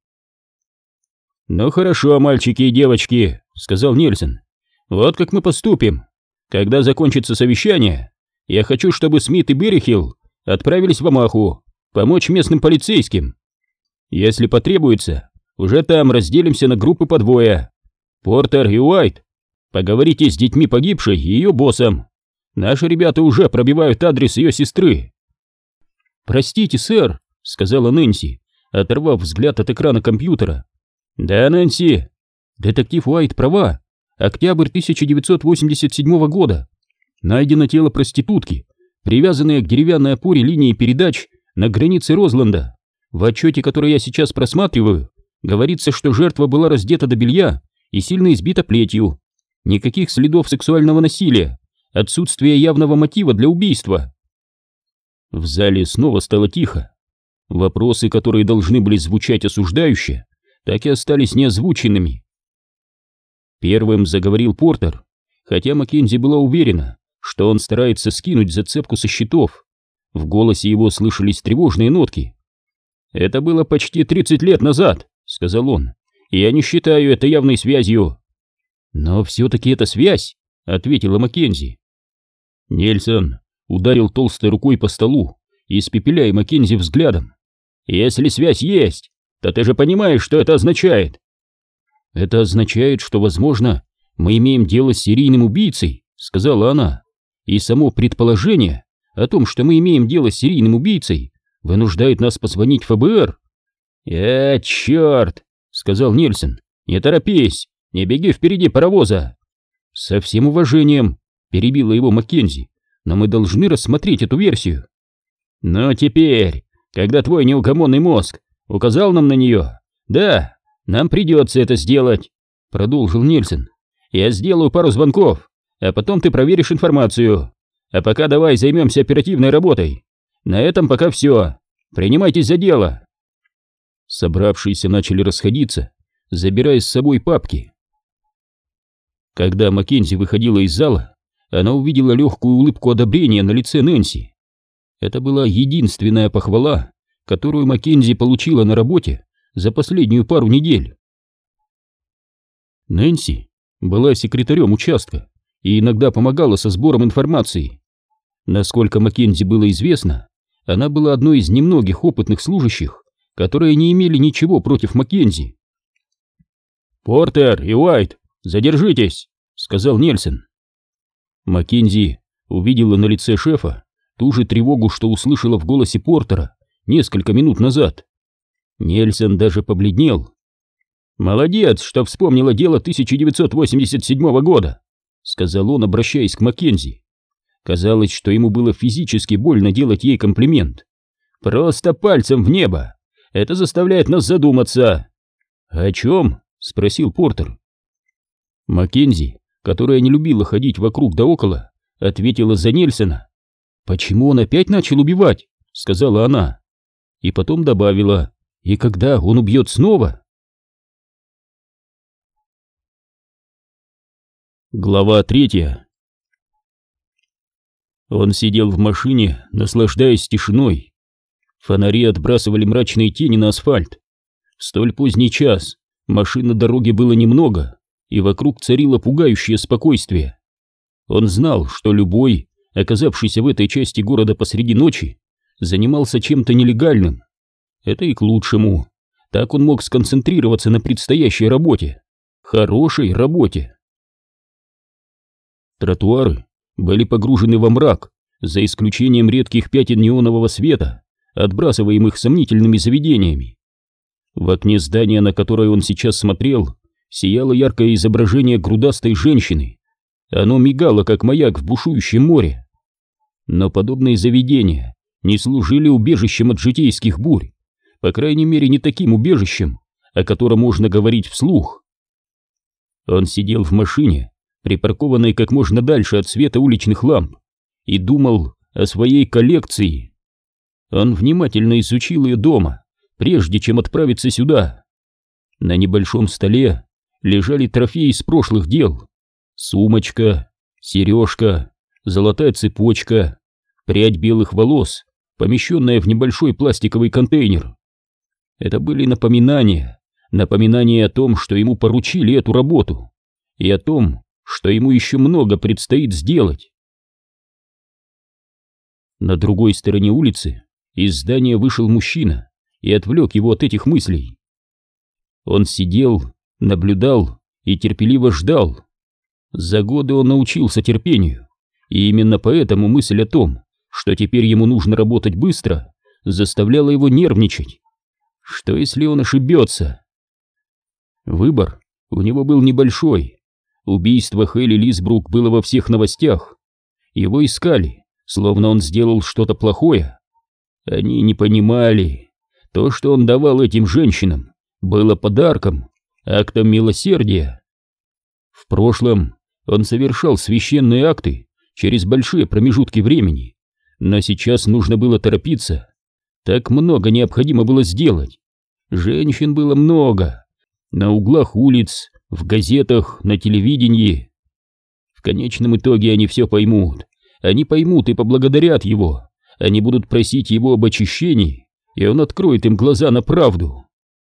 «Ну хорошо, мальчики и девочки», — сказал Нельсон. «Вот как мы поступим. Когда закончится совещание, я хочу, чтобы Смит и Беррихилл отправились в Омаху помочь местным полицейским. Если потребуется, уже там разделимся на группы по двое. Портер и Уайт, поговорите с детьми погибшей и ее боссом. Наши ребята уже пробивают адрес ее сестры». «Простите, сэр», — сказала Нэнси, оторвав взгляд от экрана компьютера. «Да, Нэнси?» «Детектив Уайт права. Октябрь тысяча девятьсот восемьдесят седьмого года. Найдено тело проститутки, привязанное к деревянной опоре линии передач на границе Розленда. В отчете, который я сейчас просматриваю, говорится, что жертва была раздета до белья и сильно избита плетью. Никаких следов сексуального насилия, отсутствие явного мотива для убийства». В зале снова стало тихо. Вопросы, которые должны были звучать осуждающе, так и остались неозвученными. Первым заговорил Портер, хотя Маккензи была уверена, что он старается скинуть зацепку со счетов. В голосе его слышались тревожные нотки. «Это было почти тридцать лет назад», — сказал он, — «и я не считаю это явной связью». «Но все-таки это связь», — ответила Маккензи. Нельсон ударил толстой рукой по столу, испепеляя Маккензи взглядом. «Если связь есть, то ты же понимаешь, что это означает». «Это означает, что, возможно, мы имеем дело с серийным убийцей», — сказала она. «И само предположение о том, что мы имеем дело с серийным убийцей, вынуждает нас позвонить в эф бэ эр». «Э, черт», — сказал Нельсон, — «не торопись, не беги впереди паровоза». «Со всем уважением», — перебила его Маккензи, — «но мы должны рассмотреть эту версию». «Но теперь, когда твой неугомонный мозг указал нам на нее, да, нам придется это сделать», — продолжил Нельсон. «Я сделаю пару звонков, а потом ты проверишь информацию. А пока давай займемся оперативной работой. На этом пока все. Принимайтесь за дело». Собравшиеся начали расходиться, забирая с собой папки. Когда Маккензи выходила из зала, она увидела легкую улыбку одобрения на лице Нэнси. Это была единственная похвала, которую Маккензи получила на работе за последнюю пару недель. Нэнси была секретарем участка и иногда помогала со сбором информации. Насколько Маккензи было известно, она была одной из немногих опытных служащих, которые не имели ничего против Маккензи. «Портер и Уайт, задержитесь», — сказал Нельсон. Маккензи увидела на лице шефа ту же тревогу, что услышала в голосе Портера несколько минут назад. Нельсон даже побледнел. «Молодец, что вспомнила дело тысяча девятьсот восемьдесят седьмого года», — сказал он, обращаясь к Маккензи. Казалось, что ему было физически больно делать ей комплимент. Просто пальцем в небо. Это заставляет нас задуматься. О чем? Спросил Портер. Маккензи, которая не любила ходить вокруг да около, ответила за Нельсона. «Почему он опять начал убивать?» — сказала она. И потом добавила: «И когда он убьет снова?» Глава третья. Он сидел в машине, наслаждаясь тишиной. Фонари отбрасывали мрачные тени на асфальт. В столь поздний час машин на дороге было немного, и вокруг царило пугающее спокойствие. Он знал, что любой, оказавшийся в этой части города посреди ночи, занимался чем-то нелегальным. Это и к лучшему. Так он мог сконцентрироваться на предстоящей работе. Хорошей работе. Тротуары были погружены во мрак, за исключением редких пятен неонового света, отбрасываемых сомнительными заведениями. В окне здания, на которое он сейчас смотрел, сияло яркое изображение грудастой женщины. Оно мигало, как маяк в бушующем море. Но подобные заведения не служили убежищем от житейских бурь, по крайней мере, не таким убежищем, о котором можно говорить вслух. Он сидел в машине, припаркованной как можно дальше от света уличных ламп, и думал о своей коллекции. Он внимательно изучил ее дома, прежде чем отправиться сюда. На небольшом столе лежали трофеи из прошлых дел: сумочка, сережка, золотая цепочка, прядь белых волос, помещенная в небольшой пластиковый контейнер. Это были напоминания, напоминания о том, что ему поручили эту работу, и о том, что ему еще много предстоит сделать. На другой стороне улицы из здания вышел мужчина и отвлек его от этих мыслей. Он сидел, наблюдал и терпеливо ждал. За годы он научился терпению, и именно поэтому мысль о том, что теперь ему нужно работать быстро, заставляла его нервничать. Что если он ошибется? Выбор у него был небольшой. Убийство Хейли Лисбрук было во всех новостях. Его искали, словно он сделал что-то плохое. Они не понимали. То, что он давал этим женщинам, было подарком, актом милосердия. В прошлом он совершал священные акты через большие промежутки времени, но сейчас нужно было торопиться. Так много необходимо было сделать. Женщин было много. На углах улиц, в газетах, на телевидении. В конечном итоге они все поймут. Они поймут и поблагодарят его. Они будут просить его об очищении, и он откроет им глаза на правду.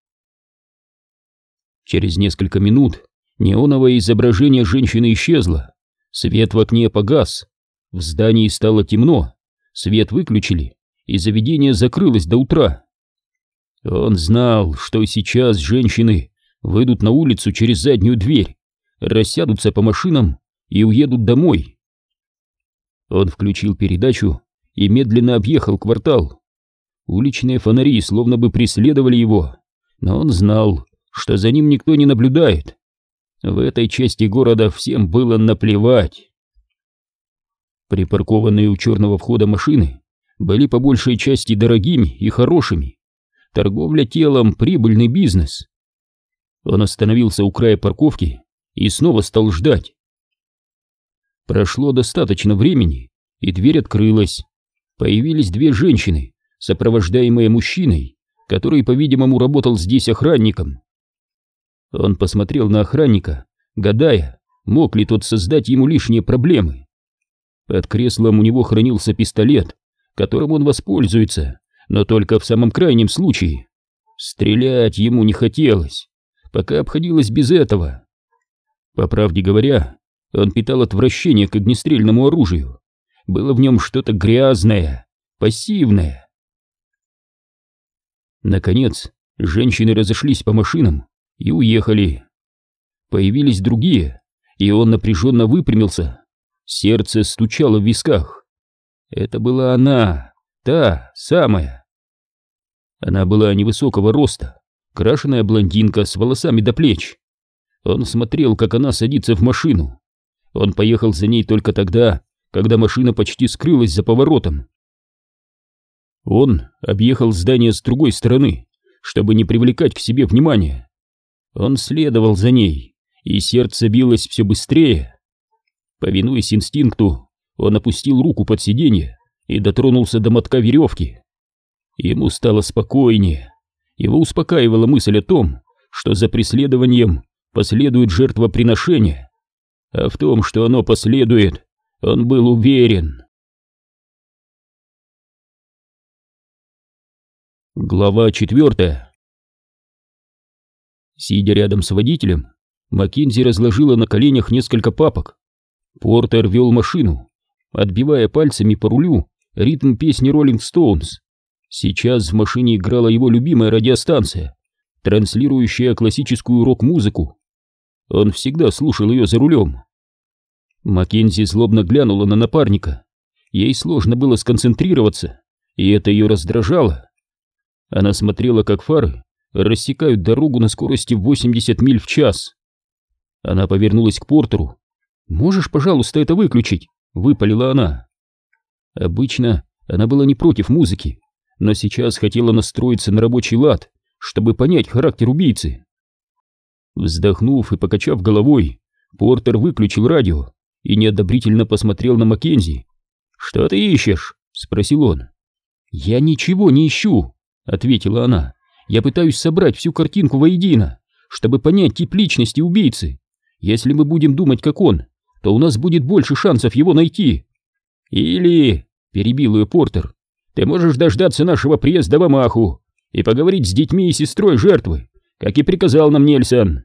Через несколько минут неоновое изображение женщины исчезло. Свет в окне погас. В здании стало темно. Свет выключили, и заведение закрылось до утра. Он знал, что сейчас женщины выйдут на улицу через заднюю дверь, рассядутся по машинам и уедут домой. Он включил передачу и медленно объехал квартал. Уличные фонари словно бы преследовали его, но он знал, что за ним никто не наблюдает. В этой части города всем было наплевать. Припаркованные у черного входа машины были по большей части дорогими и хорошими. Торговля телом — прибыльный бизнес. Он остановился у края парковки и снова стал ждать. Прошло достаточно времени, и дверь открылась. Появились две женщины, сопровождаемые мужчиной, который, по-видимому, работал здесь охранником. Он посмотрел на охранника, гадая, мог ли тот создать ему лишние проблемы. Под креслом у него хранился пистолет, которым он воспользуется, но только в самом крайнем случае. Стрелять ему не хотелось, пока обходилось без этого. По правде говоря, он питал отвращение к огнестрельному оружию. Было в нем что-то грязное, пассивное. Наконец, женщины разошлись по машинам и уехали. Появились другие, и он напряженно выпрямился. Сердце стучало в висках. Это была она, та самая. Она была невысокого роста, крашеная блондинка с волосами до плеч. Он смотрел, как она садится в машину. Он поехал за ней только тогда, когда машина почти скрылась за поворотом. Он объехал здание с другой стороны, чтобы не привлекать к себе внимания. Он следовал за ней, и сердце билось все быстрее. Повинуясь инстинкту, он опустил руку под сиденье и дотронулся до мотка веревки. Ему стало спокойнее. Его успокаивала мысль о том, что за преследованием последует жертвоприношение. А в том, что оно последует, он был уверен. Глава четвертая. Сидя рядом с водителем, Маккензи разложила на коленях несколько папок. Портер вел машину, отбивая пальцами по рулю ритм песни Rolling Stones. Сейчас в машине играла его любимая радиостанция, транслирующая классическую рок-музыку. Он всегда слушал ее за рулем. Маккензи злобно глянула на напарника. Ей сложно было сконцентрироваться, и это ее раздражало. Она смотрела, как фары рассекают дорогу на скорости восемьдесят миль в час. Она повернулась к Портеру. «Можешь, пожалуйста, это выключить?» — выпалила она. Обычно она была не против музыки, но сейчас хотела настроиться на рабочий лад, чтобы понять характер убийцы. Вздохнув и покачав головой, Портер выключил радио и неодобрительно посмотрел на Маккензи. «Что ты ищешь?» — спросил он. «Я ничего не ищу», — ответила она. «Я пытаюсь собрать всю картинку воедино, чтобы понять тип личности убийцы. Если мы будем думать, как он, то у нас будет больше шансов его найти». «Или...» — перебил ее Портер. «Ты можешь дождаться нашего приезда в Омаху и поговорить с детьми и сестрой жертвы, как и приказал нам Нельсон».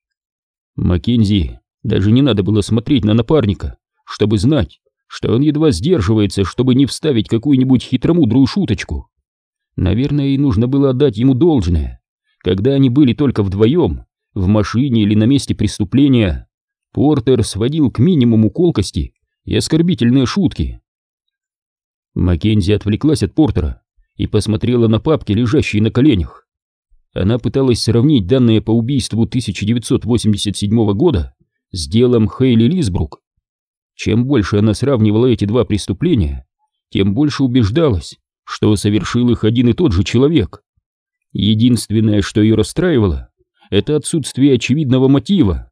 Маккензи даже не надо было смотреть на напарника, чтобы знать, что он едва сдерживается, чтобы не вставить какую-нибудь хитромудрую шуточку. Наверное, ей нужно было отдать ему должное. Когда они были только вдвоем, в машине или на месте преступления, Портер сводил к минимуму колкости и оскорбительные шутки. Маккензи отвлеклась от Портера и посмотрела на папки, лежащие на коленях. Она пыталась сравнить данные по убийству тысяча девятьсот восемьдесят седьмого года с делом Хейли Лисбрук. Чем больше она сравнивала эти два преступления, тем больше убеждалась, что совершил их один и тот же человек. Единственное, что ее расстраивало, это отсутствие очевидного мотива.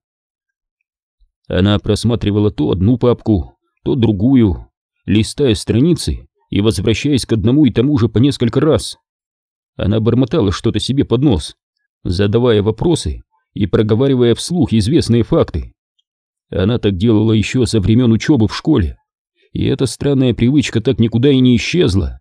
Она просматривала то одну папку, то другую, листая страницы и возвращаясь к одному и тому же по несколько раз. Она бормотала что-то себе под нос, задавая вопросы и проговаривая вслух известные факты. Она так делала еще со времен учебы в школе, и эта странная привычка так никуда и не исчезла.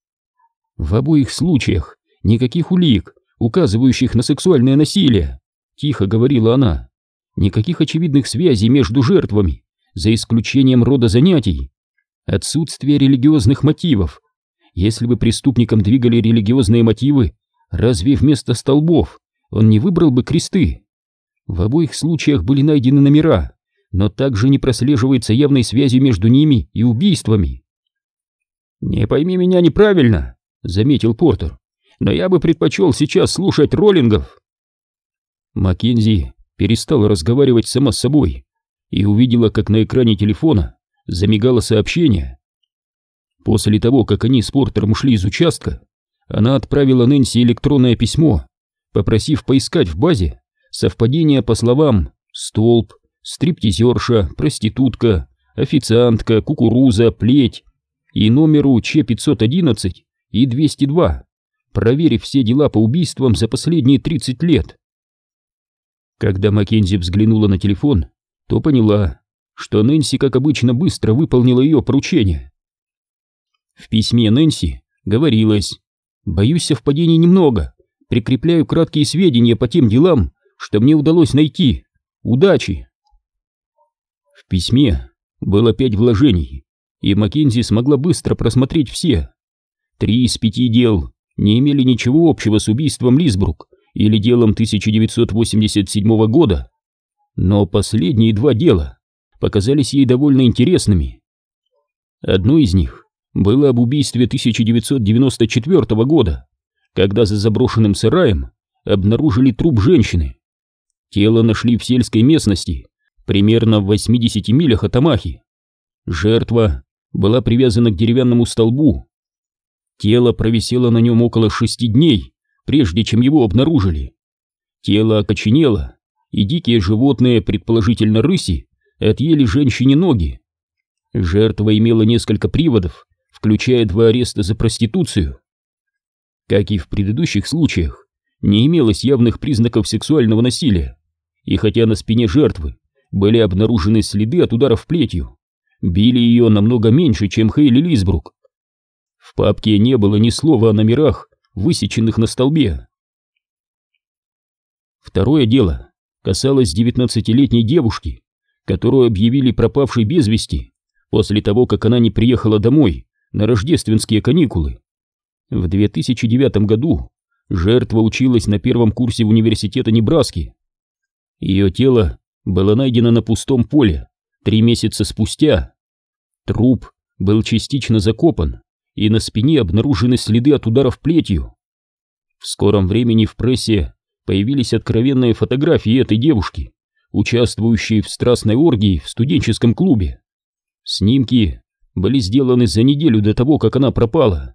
В обоих случаях никаких улик, указывающих на сексуальное насилие, тихо говорила она. Никаких очевидных связей между жертвами, за исключением рода занятий. Отсутствие религиозных мотивов. Если бы преступником двигали религиозные мотивы, разве вместо столбов он не выбрал бы кресты? В обоих случаях были найдены номера, но также не прослеживается явной связи между ними и убийствами. «Не пойми меня неправильно», — заметил Портер, «но я бы предпочел сейчас слушать роллингов». Маккензи перестала разговаривать сама с собой и увидела, как на экране телефона замигало сообщение. После того, как они с Портером ушли из участка, она отправила Нэнси электронное письмо, попросив поискать в базе совпадения по словам «столб», «стриптизерша», «проститутка», «официантка», «кукуруза», «плеть» и номеру Ч пятьсот одиннадцать и двести два, проверив все дела по убийствам за последние тридцать лет. Когда Маккензи взглянула на телефон, то поняла, что Нэнси, как обычно, быстро выполнила ее поручение. В письме Нэнси говорилось: «Боюсь совпадений немного, прикрепляю краткие сведения по тем делам, что мне удалось найти. Удачи!» В письме было пять вложений, и Маккензи смогла быстро просмотреть все. Три из пяти дел не имели ничего общего с убийством Лисбрук или делом тысяча девятьсот восемьдесят седьмого года, но последние два дела показались ей довольно интересными. Одно из них было об убийстве тысяча девятьсот девяносто четвёртого года, когда за заброшенным сараем обнаружили труп женщины. Тело нашли в сельской местности, примерно в восьмидесяти милях от Омахи. Жертва была привязана к деревянному столбу. Тело провисело на нем около шести дней, прежде чем его обнаружили. Тело окоченело, и дикие животные, предположительно рыси, отъели женщине ноги. Жертва имела несколько приводов, включая два ареста за проституцию. Как и в предыдущих случаях, не имелось явных признаков сексуального насилия, и хотя на спине жертвы были обнаружены следы от ударов плетью, били ее намного меньше, чем Хейли Лисбрук. В папке не было ни слова о номерах, высеченных на столбе. Второе дело касалось девятнадцатилетней девушки, которую объявили пропавшей без вести после того, как она не приехала домой на рождественские каникулы. В две тысячи девятом году жертва училась на первом курсе университета Небраски. Ее тело было найдено на пустом поле три месяца спустя. Труп был частично закопан, и на спине обнаружены следы от ударов плетью. В скором времени в прессе появились откровенные фотографии этой девушки, участвующей в страстной оргии в студенческом клубе. Снимки были сделаны за неделю до того, как она пропала.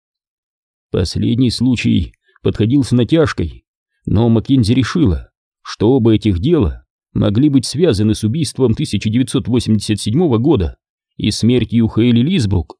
Последний случай подходил с натяжкой, но Маккензи решила, что оба этих дела могли быть связаны с убийством тысяча девятьсот восемьдесят седьмого года и смертью Хейли Лисбрук.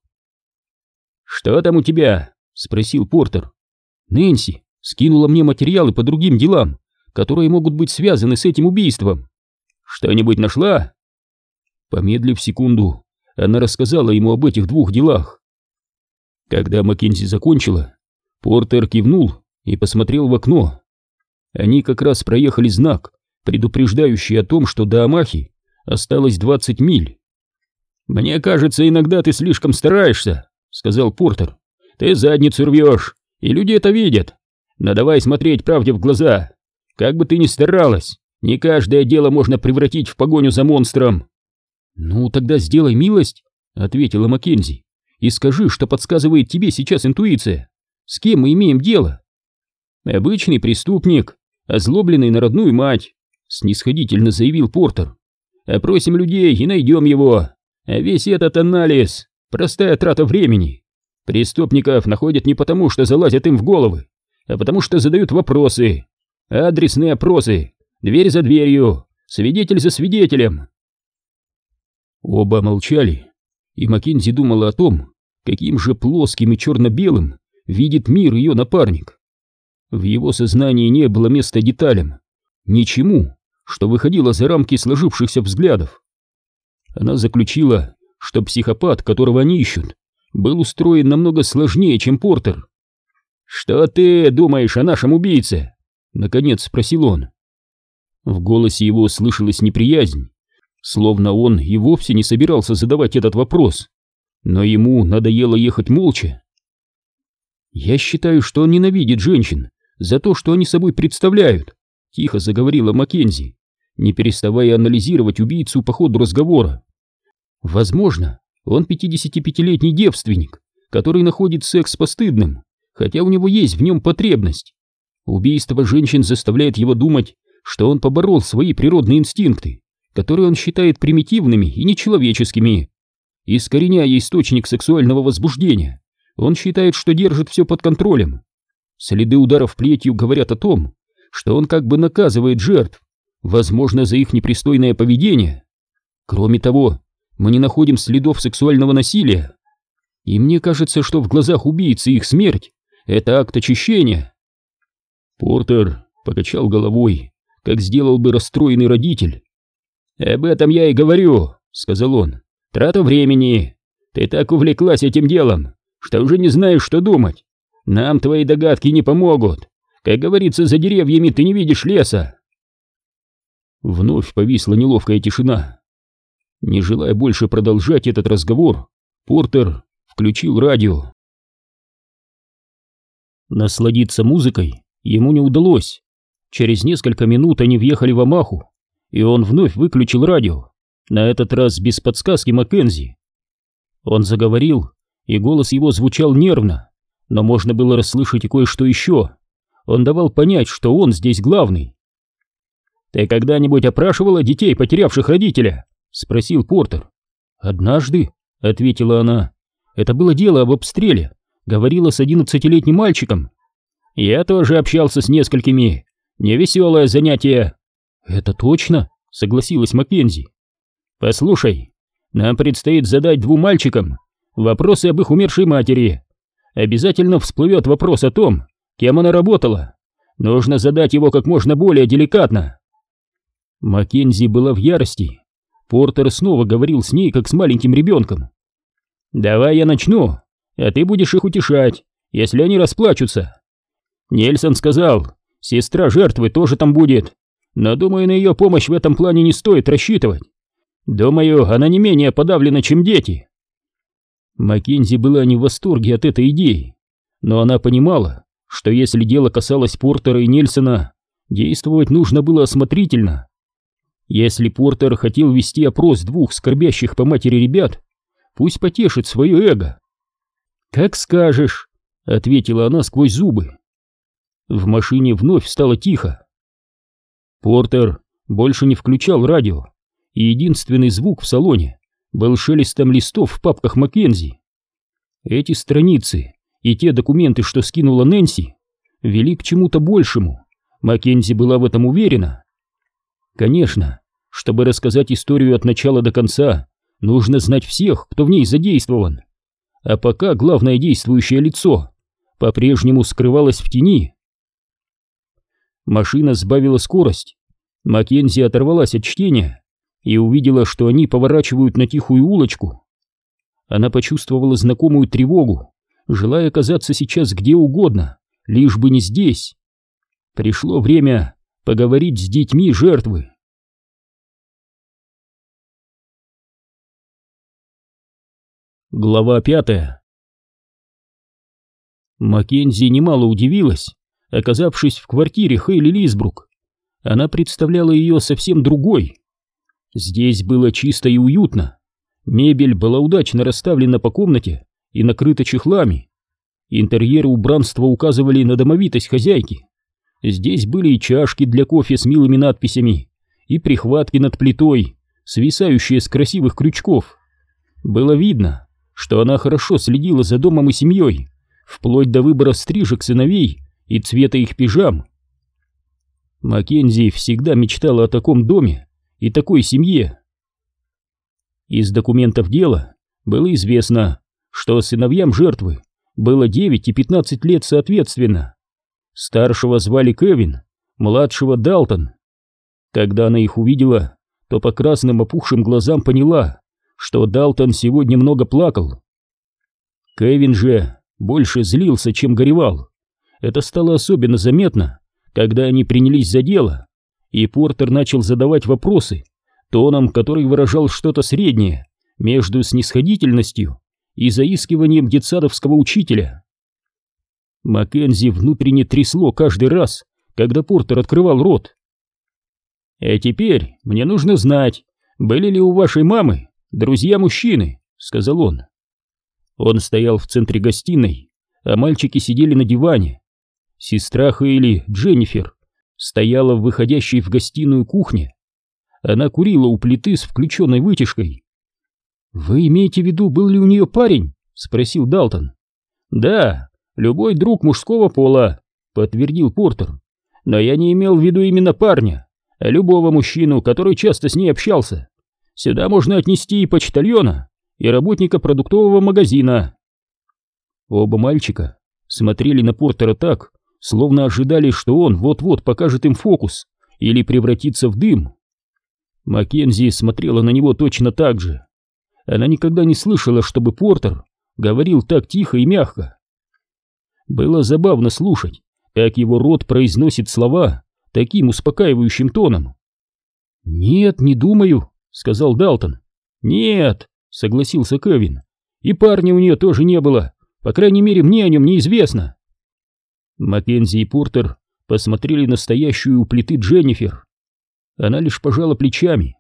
«Что там у тебя?» — спросил Портер. «Нэнси скинула мне материалы по другим делам, которые могут быть связаны с этим убийством. Что-нибудь нашла?» Помедлив секунду, она рассказала ему об этих двух делах. Когда Маккензи закончила, Портер кивнул и посмотрел в окно. Они как раз проехали знак, предупреждающий о том, что до Омахи осталось двадцать миль. «Мне кажется, иногда ты слишком стараешься», — сказал Портер. «Ты задницу рвешь, и люди это видят. Но давай смотреть правде в глаза. Как бы ты ни старалась, не каждое дело можно превратить в погоню за монстром». «Ну, тогда сделай милость», — ответила Маккензи, «и скажи, что подсказывает тебе сейчас интуиция. С кем мы имеем дело?» «Обычный преступник, озлобленный на родную мать», — снисходительно заявил Портер. «Опросим людей и найдем его. А весь этот анализ — простая трата времени. Преступников находят не потому, что залазят им в головы, а потому что задают вопросы. Адресные опросы, дверь за дверью, свидетель за свидетелем». Оба молчали, и Маккензи думала о том, каким же плоским и черно-белым видит мир ее напарник. В его сознании не было места деталям, ничему, что выходило за рамки сложившихся взглядов. Она заключила, что психопат, которого они ищут, был устроен намного сложнее, чем Портер. «Что ты думаешь о нашем убийце?» — наконец спросил он. В голосе его слышалась неприязнь, словно он и вовсе не собирался задавать этот вопрос, но ему надоело ехать молча. «Я считаю, что он ненавидит женщин за то, что они собой представляют», — тихо заговорила Маккензи, не переставая анализировать убийцу по ходу разговора. «Возможно, он пятидесятипятилетний девственник, который находит секс постыдным, хотя у него есть в нем потребность. Убийство женщин заставляет его думать, что он поборол свои природные инстинкты, которые он считает примитивными и нечеловеческими. Искореняя источник сексуального возбуждения, он считает, что держит все под контролем. Следы ударов плетью говорят о том, что он как бы наказывает жертв, возможно, за их непристойное поведение. Кроме того, мы не находим следов сексуального насилия. И мне кажется, что в глазах убийцы их смерть — это акт очищения». Портер покачал головой, как сделал бы расстроенный родитель. «Об этом я и говорю», — сказал он. «Трата времени. Ты так увлеклась этим делом, что уже не знаешь, что думать. Нам твои догадки не помогут. Как говорится, за деревьями ты не видишь леса». Вновь повисла неловкая тишина. Не желая больше продолжать этот разговор, Портер включил радио. Насладиться музыкой ему не удалось. Через несколько минут они въехали в Омаху, и он вновь выключил радио, на этот раз без подсказки Маккензи. Он заговорил, и голос его звучал нервно, но можно было расслышать и кое-что еще. Он давал понять, что он здесь главный. «Ты когда-нибудь опрашивала детей, потерявших родителя?» — спросил Портер. «Однажды», — ответила она. «Это было дело об обстреле, говорила с одиннадцатилетним мальчиком. Я тоже общался с несколькими. Невеселое занятие. Это точно, согласилась Маккензи. Послушай, нам предстоит задать двум мальчикам вопросы об их умершей матери. Обязательно всплывет вопрос о том, кем она работала. Нужно задать его как можно более деликатно. Маккензи была в ярости. Портер снова говорил с ней, как с маленьким ребенком. «Давай я начну, а ты будешь их утешать, если они расплачутся. Нельсон сказал, сестра жертвы тоже там будет, но, думаю, на ее помощь в этом плане не стоит рассчитывать. Думаю, она не менее подавлена, чем дети». Маккензи была не в восторге от этой идеи, но она понимала, что если дело касалось Портера и Нельсона, действовать нужно было осмотрительно. Если Портер хотел вести опрос двух скорбящих по матери ребят, пусть потешит свое эго. «Как скажешь», — ответила она сквозь зубы. В машине вновь стало тихо. Портер больше не включал радио, и единственный звук в салоне был шелестом листов в папках Маккензи. Эти страницы и те документы, что скинула Нэнси, вели к чему-то большему. Маккензи была в этом уверена. Конечно, чтобы рассказать историю от начала до конца, нужно знать всех, кто в ней задействован. А пока главное действующее лицо по-прежнему скрывалось в тени. Машина сбавила скорость. Маккензи оторвалась от чтения и увидела, что они поворачивают на тихую улочку. Она почувствовала знакомую тревогу, желая оказаться сейчас где угодно, лишь бы не здесь. Пришло время поговорить с детьми жертвы. Глава пятая. Маккензи немало удивилась, оказавшись в квартире Хейли Лисбрук. Она представляла ее совсем другой. Здесь было чисто и уютно. Мебель была удачно расставлена по комнате и накрыта чехлами. Интерьеры убранства указывали на домовитость хозяйки. Здесь были и чашки для кофе с милыми надписями, и прихватки над плитой, свисающие с красивых крючков. Было видно, что она хорошо следила за домом и семьей, вплоть до выбора стрижек сыновей и цвета их пижам. Маккензи всегда мечтала о таком доме и такой семье. Из документов дела было известно, что сыновьям жертвы было девять и пятнадцать лет соответственно. Старшего звали Кевин, младшего Далтон. Когда она их увидела, то по красным опухшим глазам поняла, что Далтон сегодня много плакал. Кевин же больше злился, чем горевал. Это стало особенно заметно, когда они принялись за дело, и Портер начал задавать вопросы тоном, который выражал что-то среднее между снисходительностью и заискиванием детсадовского учителя. Маккензи внутренне трясло каждый раз, когда Портер открывал рот. «А теперь мне нужно знать, были ли у вашей мамы друзья-мужчины», — сказал он. Он стоял в центре гостиной, а мальчики сидели на диване. Сестра Хейли, Дженнифер, стояла в выходящей в гостиную кухне. Она курила у плиты с включенной вытяжкой. «Вы имеете в виду, был ли у нее парень?» — спросил Далтон. «Да, любой друг мужского пола», — подтвердил Портер. «Но я не имел в виду именно парня, а любого мужчину, который часто с ней общался. Сюда можно отнести и почтальона, и работника продуктового магазина». Оба мальчика смотрели на Портера так, словно ожидали, что он вот-вот покажет им фокус или превратится в дым. Маккензи смотрела на него точно так же. Она никогда не слышала, чтобы Портер говорил так тихо и мягко. Было забавно слушать, как его рот произносит слова таким успокаивающим тоном. «Нет, не думаю», — сказал Далтон. «Нет», — согласился Кевин, — «и парня у нее тоже не было, по крайней мере, мне о нем неизвестно». Маккензи и Портер посмотрели на стоящую у плиты Дженнифер. Она лишь пожала плечами.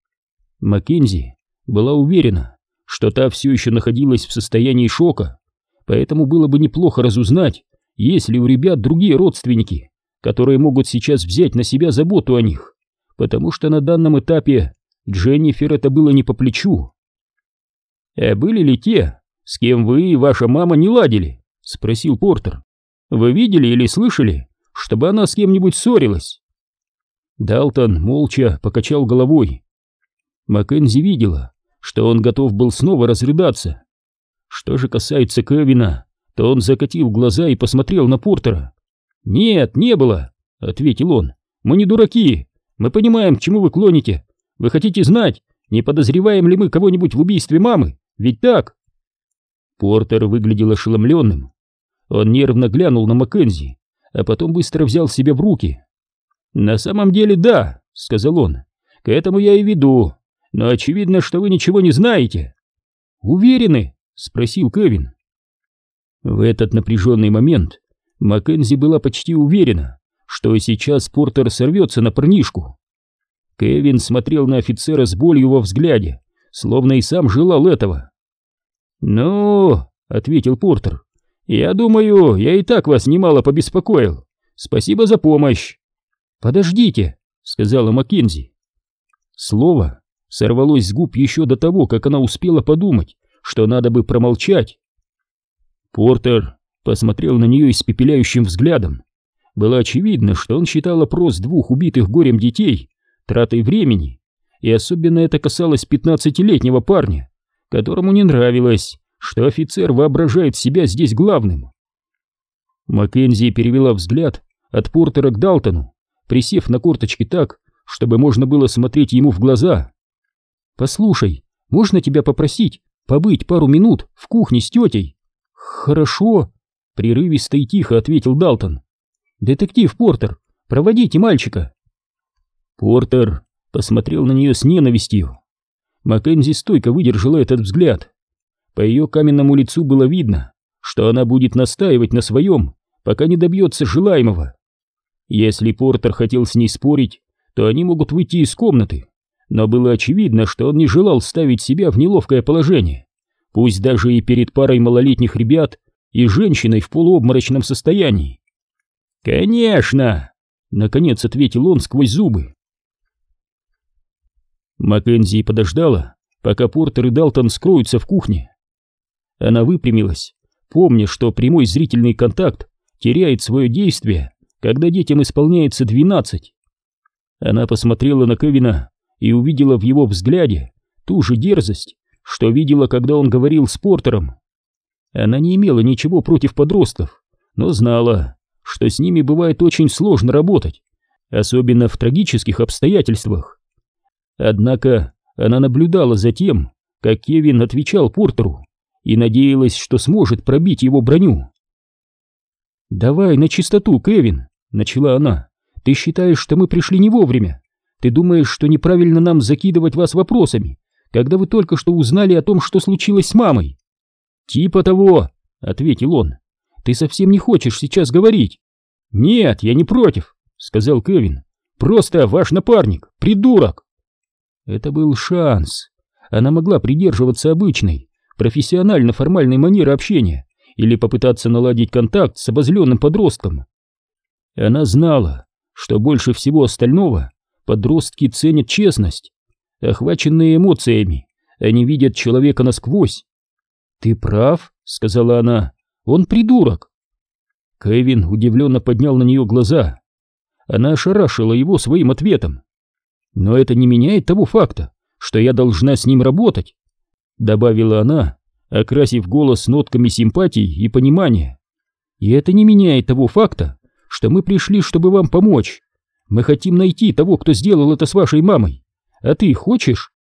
Маккензи была уверена, что та все еще находилась в состоянии шока, поэтому было бы неплохо разузнать, есть ли у ребят другие родственники, которые могут сейчас взять на себя заботу о них, потому что на данном этапе Дженнифер это было не по плечу. «А были ли те, с кем вы и ваша мама не ладили?» спросил Портер. «Вы видели или слышали, чтобы она с кем-нибудь ссорилась?» Далтон молча покачал головой. Маккензи видела, что он готов был снова разрыдаться. Что же касается Кевина, то он закатил глаза и посмотрел на Портера. «Нет, не было», — ответил он. «Мы не дураки. Мы понимаем, к чему вы клоните. Вы хотите знать, не подозреваем ли мы кого-нибудь в убийстве мамы? Ведь так?» Портер выглядел ошеломленным. Он нервно глянул на Маккензи, а потом быстро взял себя в руки. «На самом деле, да», — сказал он. «К этому я и веду. Но очевидно, что вы ничего не знаете». «Уверены?» — спросил Кевин. В этот напряженный момент Маккензи была почти уверена, что сейчас Портер сорвется на парнишку. Кевин смотрел на офицера с болью во взгляде, словно и сам желал этого. «Ну, — ответил Портер, — я думаю, я и так вас немало побеспокоил. Спасибо за помощь». «Подождите», — сказала Маккензи. Слово сорвалось с губ еще до того, как она успела подумать, что надо бы промолчать. Портер посмотрел на нее испепеляющим взглядом. Было очевидно, что он считал опрос двух убитых горем детей тратой времени, и особенно это касалось пятнадцатилетнего парня, которому не нравилось, что офицер воображает себя здесь главным. Маккензи перевела взгляд от Портера к Далтону, присев на корточки так, чтобы можно было смотреть ему в глаза. «Послушай, можно тебя попросить побыть пару минут в кухне с тетей?» «Хорошо», — прерывисто и тихо ответил Далтон. «Детектив Портер, проводите мальчика». Портер посмотрел на нее с ненавистью. Маккензи стойко выдержала этот взгляд. По ее каменному лицу было видно, что она будет настаивать на своем, пока не добьется желаемого. Если Портер хотел с ней спорить, то они могут выйти из комнаты, но было очевидно, что он не желал ставить себя в неловкое положение, пусть даже и перед парой малолетних ребят и женщиной в полуобморочном состоянии. «Конечно!» — наконец ответил он сквозь зубы. Маккензи подождала, пока Портер и Далтон скроются в кухне. Она выпрямилась, помня, что прямой зрительный контакт теряет свое действие, когда детям исполняется двенадцать. Она посмотрела на Кевина и увидела в его взгляде ту же дерзость, что видела, когда он говорил с Портером. Она не имела ничего против подростков, но знала, что с ними бывает очень сложно работать, особенно в трагических обстоятельствах. Однако она наблюдала за тем, как Кевин отвечал Портеру, и надеялась, что сможет пробить его броню. «Давай на чистоту, Кевин», — начала она. «Ты считаешь, что мы пришли не вовремя? Ты думаешь, что неправильно нам закидывать вас вопросами, когда вы только что узнали о том, что случилось с мамой?» «Типа того», — ответил он. «Ты совсем не хочешь сейчас говорить?» «Нет, я не против», — сказал Кевин. «Просто ваш напарник, придурок». Это был шанс. Она могла придерживаться обычной, профессионально-формальной манеры общения или попытаться наладить контакт с обозленным подростком. Она знала, что больше всего остального подростки ценят честность. Охваченные эмоциями, они видят человека насквозь. «Ты прав», — сказала она, — «он придурок». Кевин удивленно поднял на нее глаза. Она ошарашила его своим ответом. «Но это не меняет того факта, что я должна с ним работать», — добавила она, окрасив голос нотками симпатии и понимания. «И это не меняет того факта, что мы пришли, чтобы вам помочь. Мы хотим найти того, кто сделал это с вашей мамой. А ты хочешь?»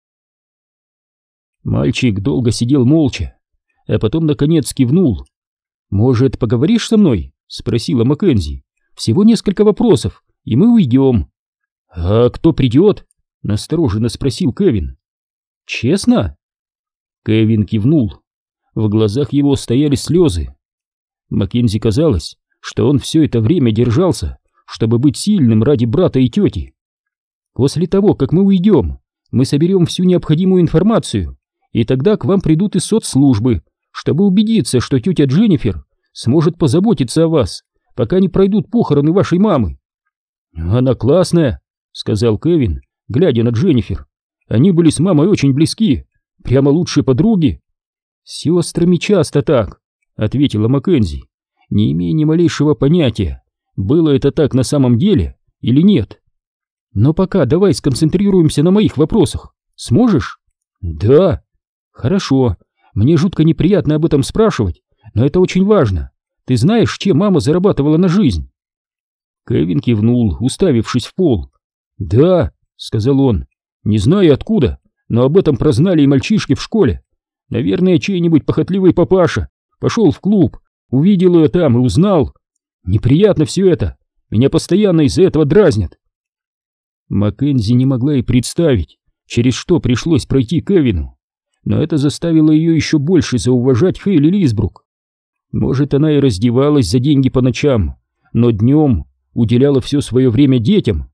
Мальчик долго сидел молча, а потом наконец кивнул. «Может, поговоришь со мной?» — спросила Маккензи. «Всего несколько вопросов, и мы уйдем». «А кто придет?» — настороженно спросил Кевин. «Честно?» Кевин кивнул. В глазах его стояли слезы. Маккензи казалось, что он все это время держался, чтобы быть сильным ради брата и тети. «После того, как мы уйдем, мы соберем всю необходимую информацию, и тогда к вам придут из соцслужбы, чтобы убедиться, что тетя Дженнифер сможет позаботиться о вас, пока не пройдут похороны вашей мамы». «Она классная», — сказал Кевин, глядя на Дженнифер. «Они были с мамой очень близки, прямо лучшие подруги». «С сестрами часто так», — ответила Маккензи. не имея ни малейшего понятия, было это так на самом деле или нет. Но пока давай сконцентрируемся на моих вопросах. Сможешь? Да. Хорошо. Мне жутко неприятно об этом спрашивать, но это очень важно. Ты знаешь, чем мама зарабатывала на жизнь? Кевин кивнул, уставившись в пол. Да, сказал он. Не знаю откуда, но об этом прознали и мальчишки в школе. Наверное, чей-нибудь похотливый папаша пошел в клуб, увидел ее там и узнал. Неприятно все это. Меня постоянно из-за этого дразнят. Маккензи не могла и представить, через что пришлось пройти Кевину, но это заставило ее еще больше зауважать Хейли Лисбрук. Может, она и раздевалась за деньги по ночам, но днем уделяла все свое время детям.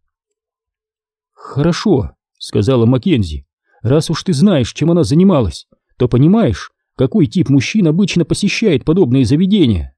«Хорошо», — сказала Маккензи, — «раз уж ты знаешь, чем она занималась, то понимаешь, какой тип мужчин обычно посещает подобные заведения?»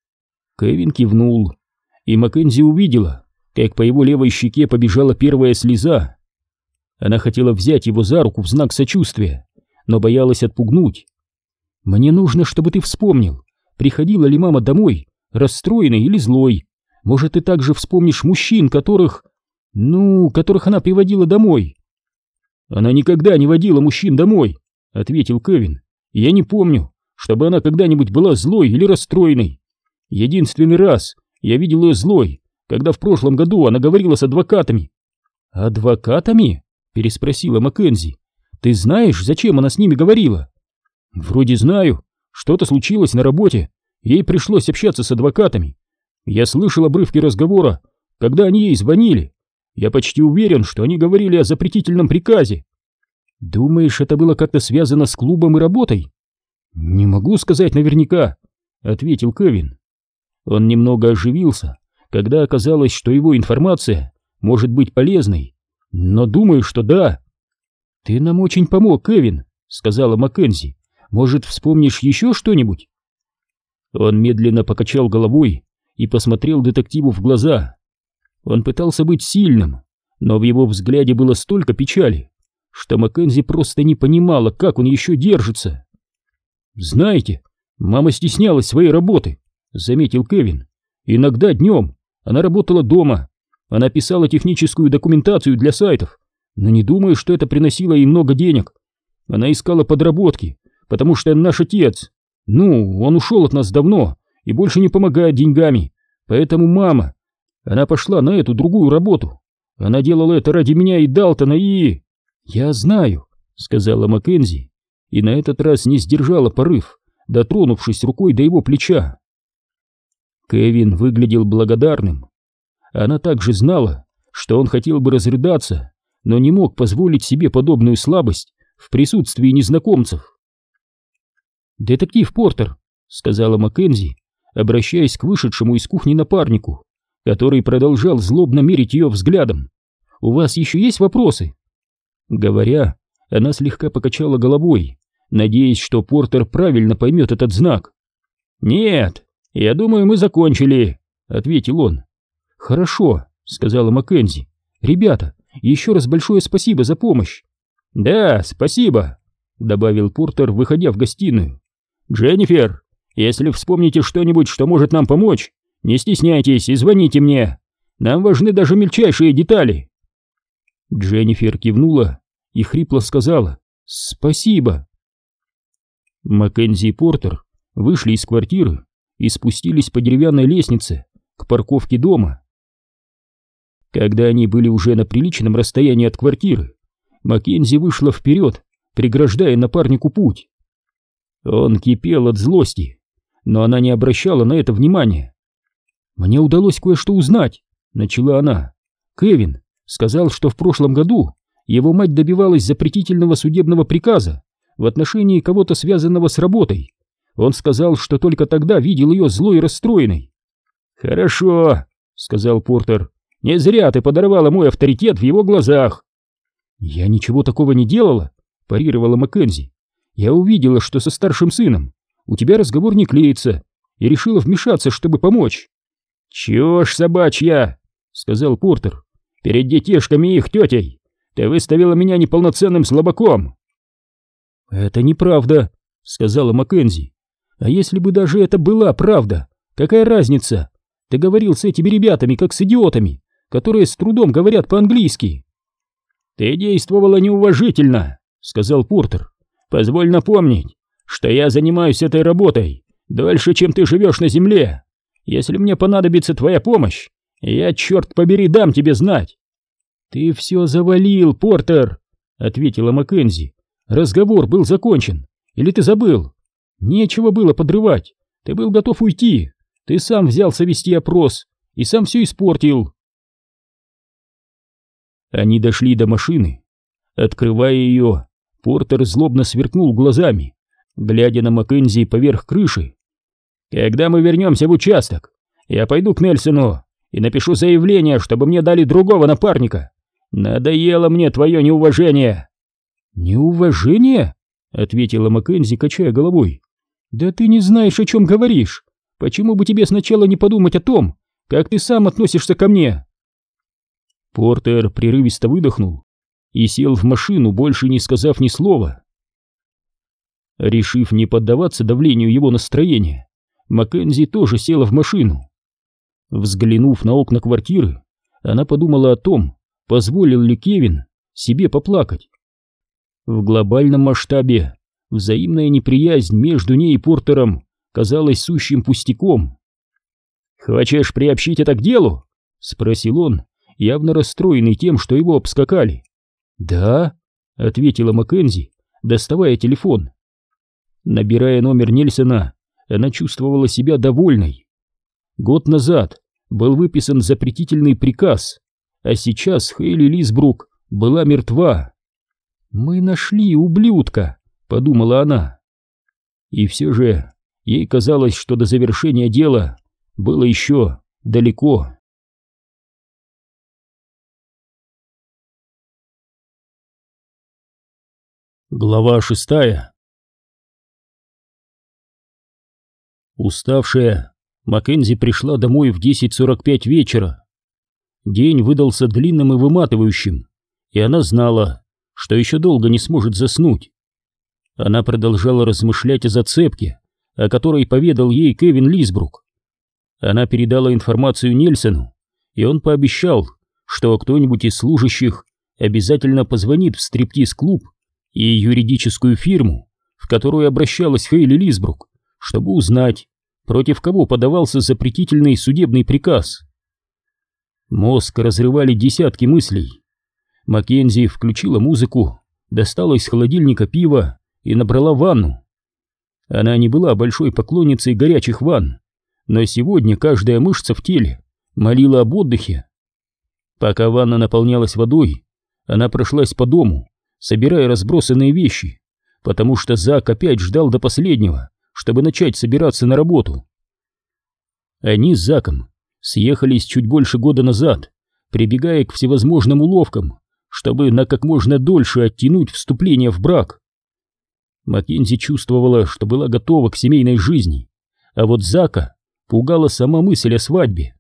Кевин кивнул, и Маккензи увидела, как по его левой щеке побежала первая слеза. Она хотела взять его за руку в знак сочувствия, но боялась отпугнуть. «Мне нужно, чтобы ты вспомнил, приходила ли мама домой, расстроенной или злой. Может, ты также вспомнишь мужчин, которых... ну, которых она приводила домой». «Она никогда не водила мужчин домой», — ответил Кевин. «Я не помню, чтобы она когда-нибудь была злой или расстроенной. Единственный раз я видел ее злой, когда в прошлом году она говорила с адвокатами». «Адвокатами?» — переспросила Маккензи. «Ты знаешь, зачем она с ними говорила?» «Вроде знаю. Что-то случилось на работе. Ей пришлось общаться с адвокатами. Я слышал обрывки разговора, когда они ей звонили. Я почти уверен, что они говорили о запретительном приказе». «Думаешь, это было как-то связано с клубом и работой?» «Не могу сказать наверняка», — ответил Кевин. Он немного оживился, когда оказалось, что его информация может быть полезной, но думаю, что да. «Ты нам очень помог, Кевин», — сказала Маккензи. «Может, вспомнишь еще что-нибудь?» Он медленно покачал головой и посмотрел детективу в глаза. Он пытался быть сильным, но в его взгляде было столько печали, что Маккензи просто не понимала, как он еще держится. «Знаете, мама стеснялась своей работы», — заметил Кевин. «Иногда днем она работала дома. Она писала техническую документацию для сайтов, но не думаю, что это приносило ей много денег. Она искала подработки, потому что наш отец, ну, он ушел от нас давно и больше не помогает деньгами, поэтому мама, она пошла на эту другую работу. Она делала это ради меня и Далтона и...» «Я знаю», — сказала Маккензи, и на этот раз не сдержала порыв, дотронувшись рукой до его плеча. Кевин выглядел благодарным. Она также знала, что он хотел бы разрыдаться, но не мог позволить себе подобную слабость в присутствии незнакомцев. «Детектив Портер», — сказала Маккензи, обращаясь к вышедшему из кухни напарнику, который продолжал злобно мерить ее взглядом. «У вас еще есть вопросы?» Говоря, она слегка покачала головой, надеясь, что Портер правильно поймет этот знак. «Нет, я думаю, мы закончили», — ответил он. «Хорошо», — сказала Маккензи. «Ребята, еще раз большое спасибо за помощь». «Да, спасибо», — добавил Портер, выходя в гостиную. «Дженнифер, если вспомните что-нибудь, что может нам помочь, не стесняйтесь и звоните мне. Нам важны даже мельчайшие детали». Дженнифер кивнула и хрипло сказала «Спасибо». Маккензи и Портер вышли из квартиры и спустились по деревянной лестнице к парковке дома. Когда они были уже на приличном расстоянии от квартиры, Маккензи вышла вперед, преграждая напарнику путь. Он кипел от злости, но она не обращала на это внимания. «Мне удалось кое-что узнать», — начала она. «Кевин сказал, что в прошлом году его мать добивалась запретительного судебного приказа в отношении кого-то, связанного с работой. Он сказал, что только тогда видел ее злой и расстроенной». «Хорошо», — сказал Портер. «Не зря ты подорвала мой авторитет в его глазах». «Я ничего такого не делала», — парировала Маккензи. «Я увидела, что со старшим сыном у тебя разговор не клеится, и решила вмешаться, чтобы помочь». «Чушь собачья», — сказал Портер. «Перед детишками и их тетей ты выставила меня неполноценным слабаком». «Это неправда», — сказала Маккензи. «А если бы даже это была правда, Какая разница? Ты говорил с этими ребятами, как с идиотами, которые с трудом говорят по-английски. Ты действовала неуважительно, сказал Портер. Позволь напомнить, что я занимаюсь этой работой дольше, чем ты живешь на земле. Если мне понадобится твоя помощь, я, черт побери, дам тебе знать. Ты все завалил, Портер, ответила Маккензи. Разговор был закончен. Или ты забыл? Нечего было подрывать. Ты был готов уйти. Ты сам взялся вести опрос и сам все испортил. Они дошли до машины. Открывая ее, Портер злобно сверкнул глазами, глядя на Маккензи поверх крыши. «Когда мы вернемся в участок, я пойду к Нельсону и напишу заявление, чтобы мне дали другого напарника. Надоело мне твое неуважение!» «Неуважение?» — ответила Маккензи, качая головой. «Да ты не знаешь, о чем говоришь. Почему бы тебе сначала не подумать о том, как ты сам относишься ко мне?» Портер прерывисто выдохнул и сел в машину, больше не сказав ни слова. Решив не поддаваться давлению его настроения, Маккензи тоже села в машину. Взглянув на окна квартиры, она подумала о том, позволил ли Кевин себе поплакать. В глобальном масштабе взаимная неприязнь между ней и Портером казалась сущим пустяком. «Хочешь приобщить это к делу?» — спросил он, явно расстроенный тем, что его обскакали. «Да», — ответила Маккензи, доставая телефон. Набирая номер Нельсона, она чувствовала себя довольной. Год назад был выписан запретительный приказ, а сейчас Хейли Лисбрук была мертва. «Мы нашли ублюдка», — подумала она. И все же ей казалось, что до завершения дела было еще далеко. Глава шестая. Уставшая, Маккензи пришла домой в десять сорок пять вечера. День выдался длинным и выматывающим, и она знала, что еще долго не сможет заснуть. Она продолжала размышлять о зацепке, о которой поведал ей Кевин Лисбрук. Она передала информацию Нельсону, и он пообещал, что кто-нибудь из служащих обязательно позвонит в стриптиз-клуб и юридическую фирму, в которую обращалась Хейли Лисбрук, чтобы узнать, против кого подавался запретительный судебный приказ. Мозг разрывали десятки мыслей. Маккензи включила музыку, достала из холодильника пиво и набрала ванну. Она не была большой поклонницей горячих ванн, но сегодня каждая мышца в теле молила об отдыхе. Пока ванна наполнялась водой, она прошлась по дому, собирая разбросанные вещи, потому что Зак опять ждал до последнего, чтобы начать собираться на работу. Они с Заком съехались чуть больше года назад, прибегая к всевозможным уловкам, чтобы на как можно дольше оттянуть вступление в брак. Маккензи чувствовала, что была готова к семейной жизни, а вот Зака пугала сама мысль о свадьбе.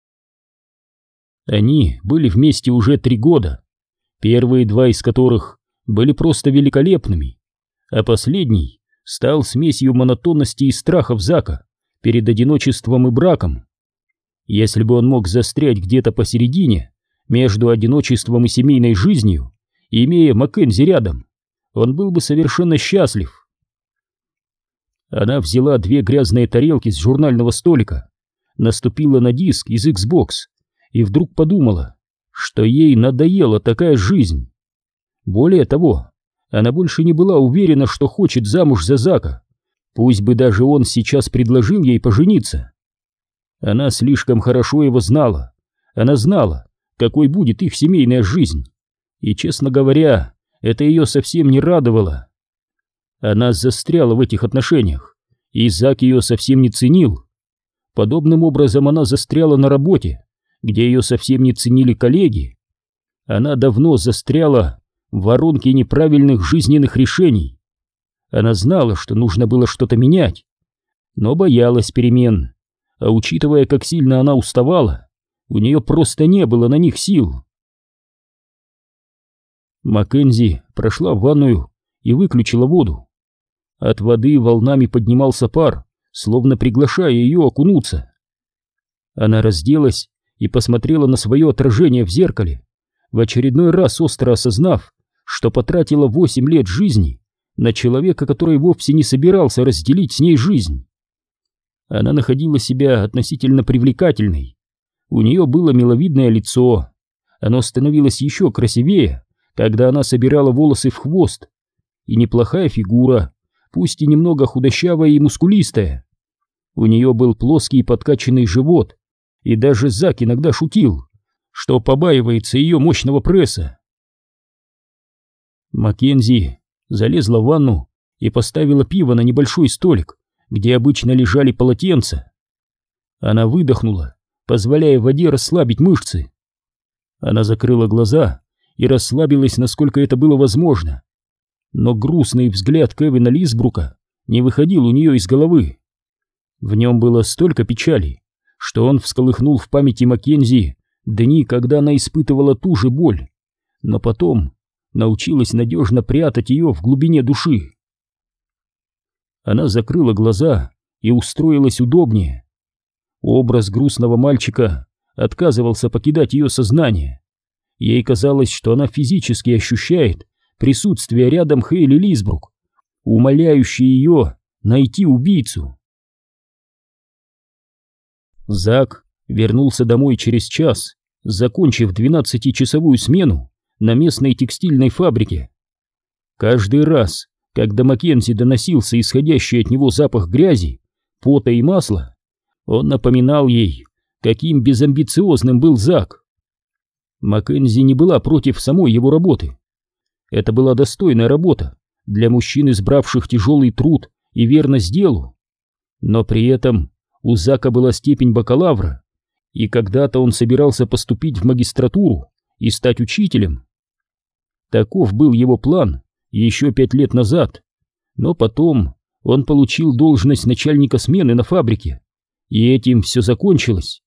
Они были вместе уже три года, первые два из которых были просто великолепными, а последний стал смесью монотонности и страхов Зака перед одиночеством и браком. Если бы он мог застрять где-то посередине, между одиночеством и семейной жизнью, имея Маккензи рядом, он был бы совершенно счастлив. Она взяла две грязные тарелки с журнального столика, наступила на диск из Xbox и вдруг подумала, что ей надоела такая жизнь. Более того, она больше не была уверена, что хочет замуж за Зака, пусть бы даже он сейчас предложил ей пожениться. Она слишком хорошо его знала, она знала, какой будет их семейная жизнь, и, честно говоря, это ее совсем не радовало. Она застряла в этих отношениях, и Зак ее совсем не ценил. Подобным образом она застряла на работе, где ее совсем не ценили коллеги. Она давно застряла в воронке неправильных жизненных решений. Она знала, что нужно было что-то менять, но боялась перемен, а учитывая, как сильно она уставала, у нее просто не было на них сил. Маккензи прошла в ванную и выключила воду. От воды волнами поднимался пар, словно приглашая ее окунуться. Она разделась и посмотрела на свое отражение в зеркале, в очередной раз остро осознав, что потратила восемь лет жизни на человека, который вовсе не собирался разделить с ней жизнь. Она находила себя относительно привлекательной. У нее было миловидное лицо. Оно становилось еще красивее, когда она собирала волосы в хвост. И неплохая фигура, пусть и немного худощавая и мускулистая. У нее был плоский подкачанный живот, и даже Зак иногда шутил, что побаивается ее мощного пресса. Маккензи залезла в ванну и поставила пиво на небольшой столик, где обычно лежали полотенца. Она выдохнула, позволяя воде расслабить мышцы. Она закрыла глаза и расслабилась, насколько это было возможно. Но грустный взгляд Кевина Лисбрука не выходил у нее из головы. В нем было столько печали, что он всколыхнул в памяти Маккензи дни, когда она испытывала ту же боль, но потом научилась надежно прятать ее в глубине души. Она закрыла глаза и устроилась удобнее. Образ грустного мальчика отказывался покидать ее сознание. Ей казалось, что она физически ощущает присутствие рядом Хейли Лисбрук, умоляющей ее найти убийцу. Зак вернулся домой через час, закончив двенадцатичасовую смену на местной текстильной фабрике. Каждый раз, когда Маккензи доносился исходящий от него запах грязи, пота и масла, он напоминал ей, каким безамбициозным был Зак. Маккензи не была против самой его работы. Это была достойная работа для мужчин, избравших тяжелый труд и верность делу. Но при этом у Зака была степень бакалавра, и когда-то он собирался поступить в магистратуру и стать учителем. Таков был его план еще пять лет назад, но потом он получил должность начальника смены на фабрике, и этим все закончилось.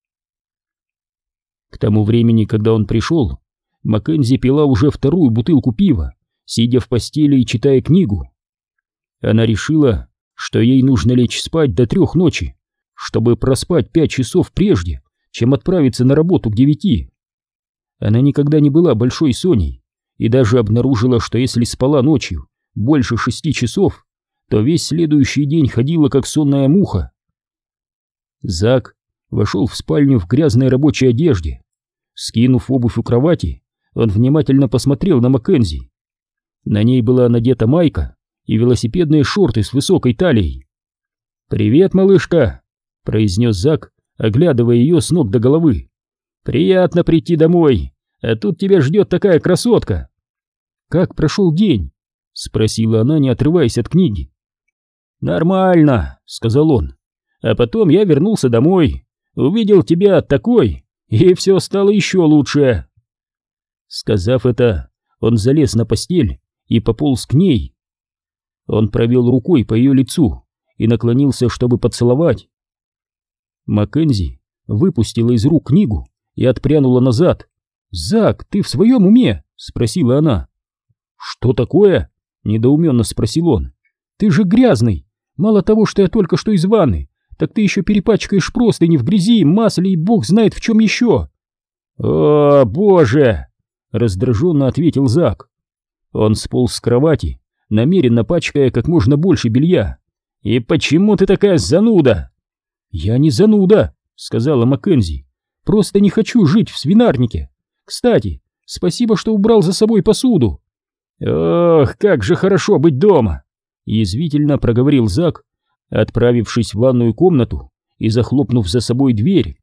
К тому времени, когда он пришел, Маккензи пила уже вторую бутылку пива, сидя в постели и читая книгу. Она решила, что ей нужно лечь спать до трех ночи, чтобы проспать пять часов прежде, чем отправиться на работу к девяти. Она никогда не была большой соней и даже обнаружила, что если спала ночью больше шести часов, то весь следующий день ходила как сонная муха. Зак вошел в спальню в грязной рабочей одежде. Скинув обувь у кровати, он внимательно посмотрел на Маккензи. На ней была надета майка и велосипедные шорты с высокой талией. «Привет, малышка!» — произнес Зак, оглядывая ее с ног до головы. «Приятно прийти домой, а тут тебя ждет такая красотка!» «Как прошел день?» — спросила она, не отрываясь от книги. «Нормально», — сказал он. «А потом я вернулся домой, увидел тебя такой, и все стало еще лучше». Сказав это, он залез на постель и пополз к ней. Он провел рукой по ее лицу и наклонился, чтобы поцеловать. Маккензи выпустила из рук книгу и отпрянула назад. «Зак, ты в своем уме?» — спросила она. «Что такое?» — недоуменно спросил он. «Ты же грязный. Мало того, что я только что из ванны, так ты еще перепачкаешь простыни в грязи, масле и бог знает в чем еще». «О, боже!» — раздраженно ответил Зак. Он сполз с кровати, намеренно пачкая как можно больше белья. «И почему ты такая зануда?» «Я не зануда», — сказала Маккензи. «Просто не хочу жить в свинарнике. Кстати, спасибо, что убрал за собой посуду». «Ох, как же хорошо быть дома!» — язвительно проговорил Зак, отправившись в ванную комнату и захлопнув за собой дверь.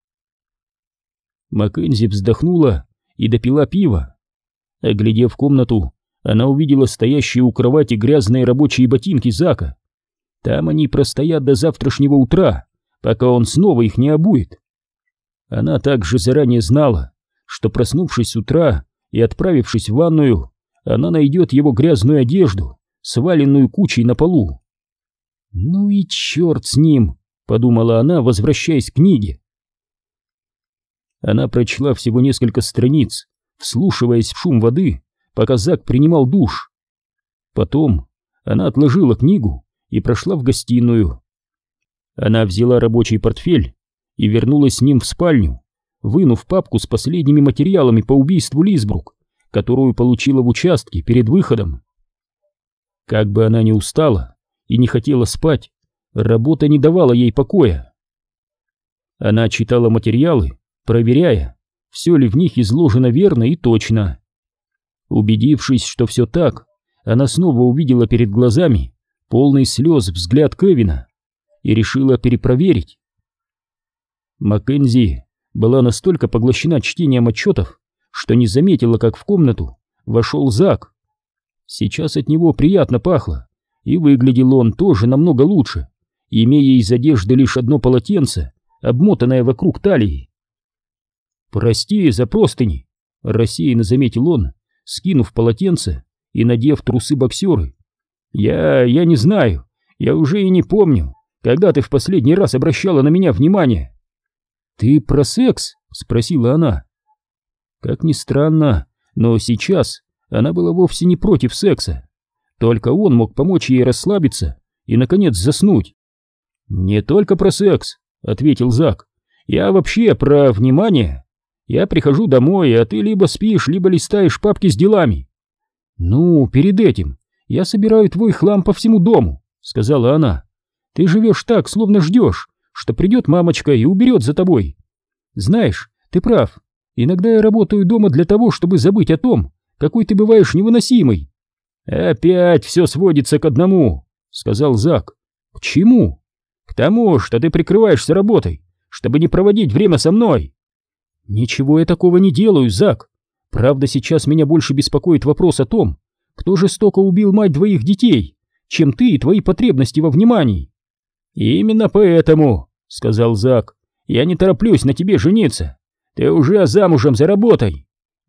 Маккензи вздохнула и допила пиво. Оглядев комнату, она увидела стоящие у кровати грязные рабочие ботинки Зака. Там они простоят до завтрашнего утра, пока он снова их не обует. Она также заранее знала, что, проснувшись с утра и отправившись в ванную, она найдет его грязную одежду, сваленную кучей на полу. «Ну и черт с ним!» — подумала она, возвращаясь к книге. Она прочла всего несколько страниц, вслушиваясь в шум воды, пока Зак принимал душ. Потом она отложила книгу и прошла в гостиную. Она взяла рабочий портфель и вернулась с ним в спальню, вынув папку с последними материалами по убийству Лисбрук, которую получила в участке перед выходом. Как бы она ни устала и не хотела спать, работа не давала ей покоя. Она читала материалы, проверяя, все ли в них изложено верно и точно. Убедившись, что все так, она снова увидела перед глазами полный слез взгляд Кевина и решила перепроверить. Маккензи была настолько поглощена чтением отчетов, что не заметила, как в комнату вошел Зак. Сейчас от него приятно пахло, и выглядел он тоже намного лучше, имея из одежды лишь одно полотенце, обмотанное вокруг талии. «Прости за простыни», — рассеянно заметил он, скинув полотенце и надев трусы-боксеры. «Я... я не знаю, я уже и не помню, когда ты в последний раз обращала на меня внимание». «Ты про секс?» — спросила она. Как ни странно, но сейчас она была вовсе не против секса. Только он мог помочь ей расслабиться и, наконец, заснуть. «Не только про секс», — ответил Зак. «Я вообще про внимание. Я прихожу домой, а ты либо спишь, либо листаешь папки с делами». «Ну, перед этим я собираю твой хлам по всему дому», — сказала она. «Ты живешь так, словно ждешь, что придет мамочка и уберет за тобой. Знаешь, ты прав. Иногда я работаю дома для того, чтобы забыть о том, какой ты бываешь невыносимый». «Опять все сводится к одному», — сказал Зак. «К чему?» «К тому, что ты прикрываешься работой, чтобы не проводить время со мной». «Ничего я такого не делаю, Зак. Правда, сейчас меня больше беспокоит вопрос о том, кто жестоко убил мать двоих детей, чем ты и твои потребности во внимании». «Именно поэтому», — сказал Зак, — «я не тороплюсь на тебе жениться. Ты уже замужем за работой».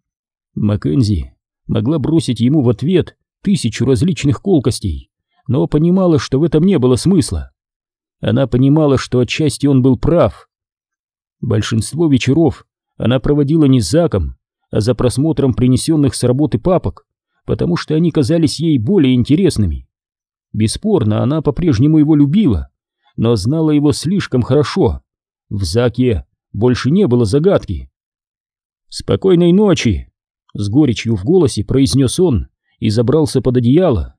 Маккензи могла бросить ему в ответ тысячу различных колкостей, но понимала, что в этом не было смысла. Она понимала, что отчасти он был прав. Большинство вечеров она проводила не с Заком, а за просмотром принесенных с работы папок, потому что они казались ей более интересными. Бесспорно, она по-прежнему его любила, но знала его слишком хорошо. В Заке больше не было загадки. «Спокойной ночи!» — с горечью в голосе произнес он и забрался под одеяло.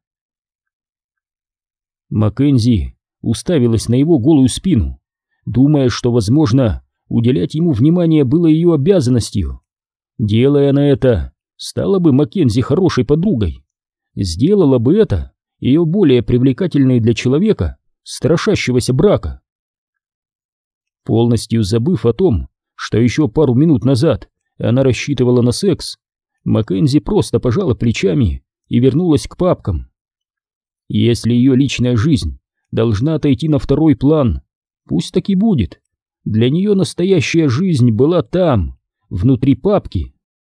Маккензи уставилась на его голую спину, думая, что, возможно, уделять ему внимание было ее обязанностью. Делая она это, стала бы Маккензи хорошей подругой. Сделала бы это ее более привлекательной для человека, страшащегося брака. Полностью забыв о том, что еще пару минут назад она рассчитывала на секс, Маккензи просто пожала плечами и вернулась к папкам. Если ее личная жизнь должна отойти на второй план, пусть так и будет. Для нее настоящая жизнь была там, внутри папки.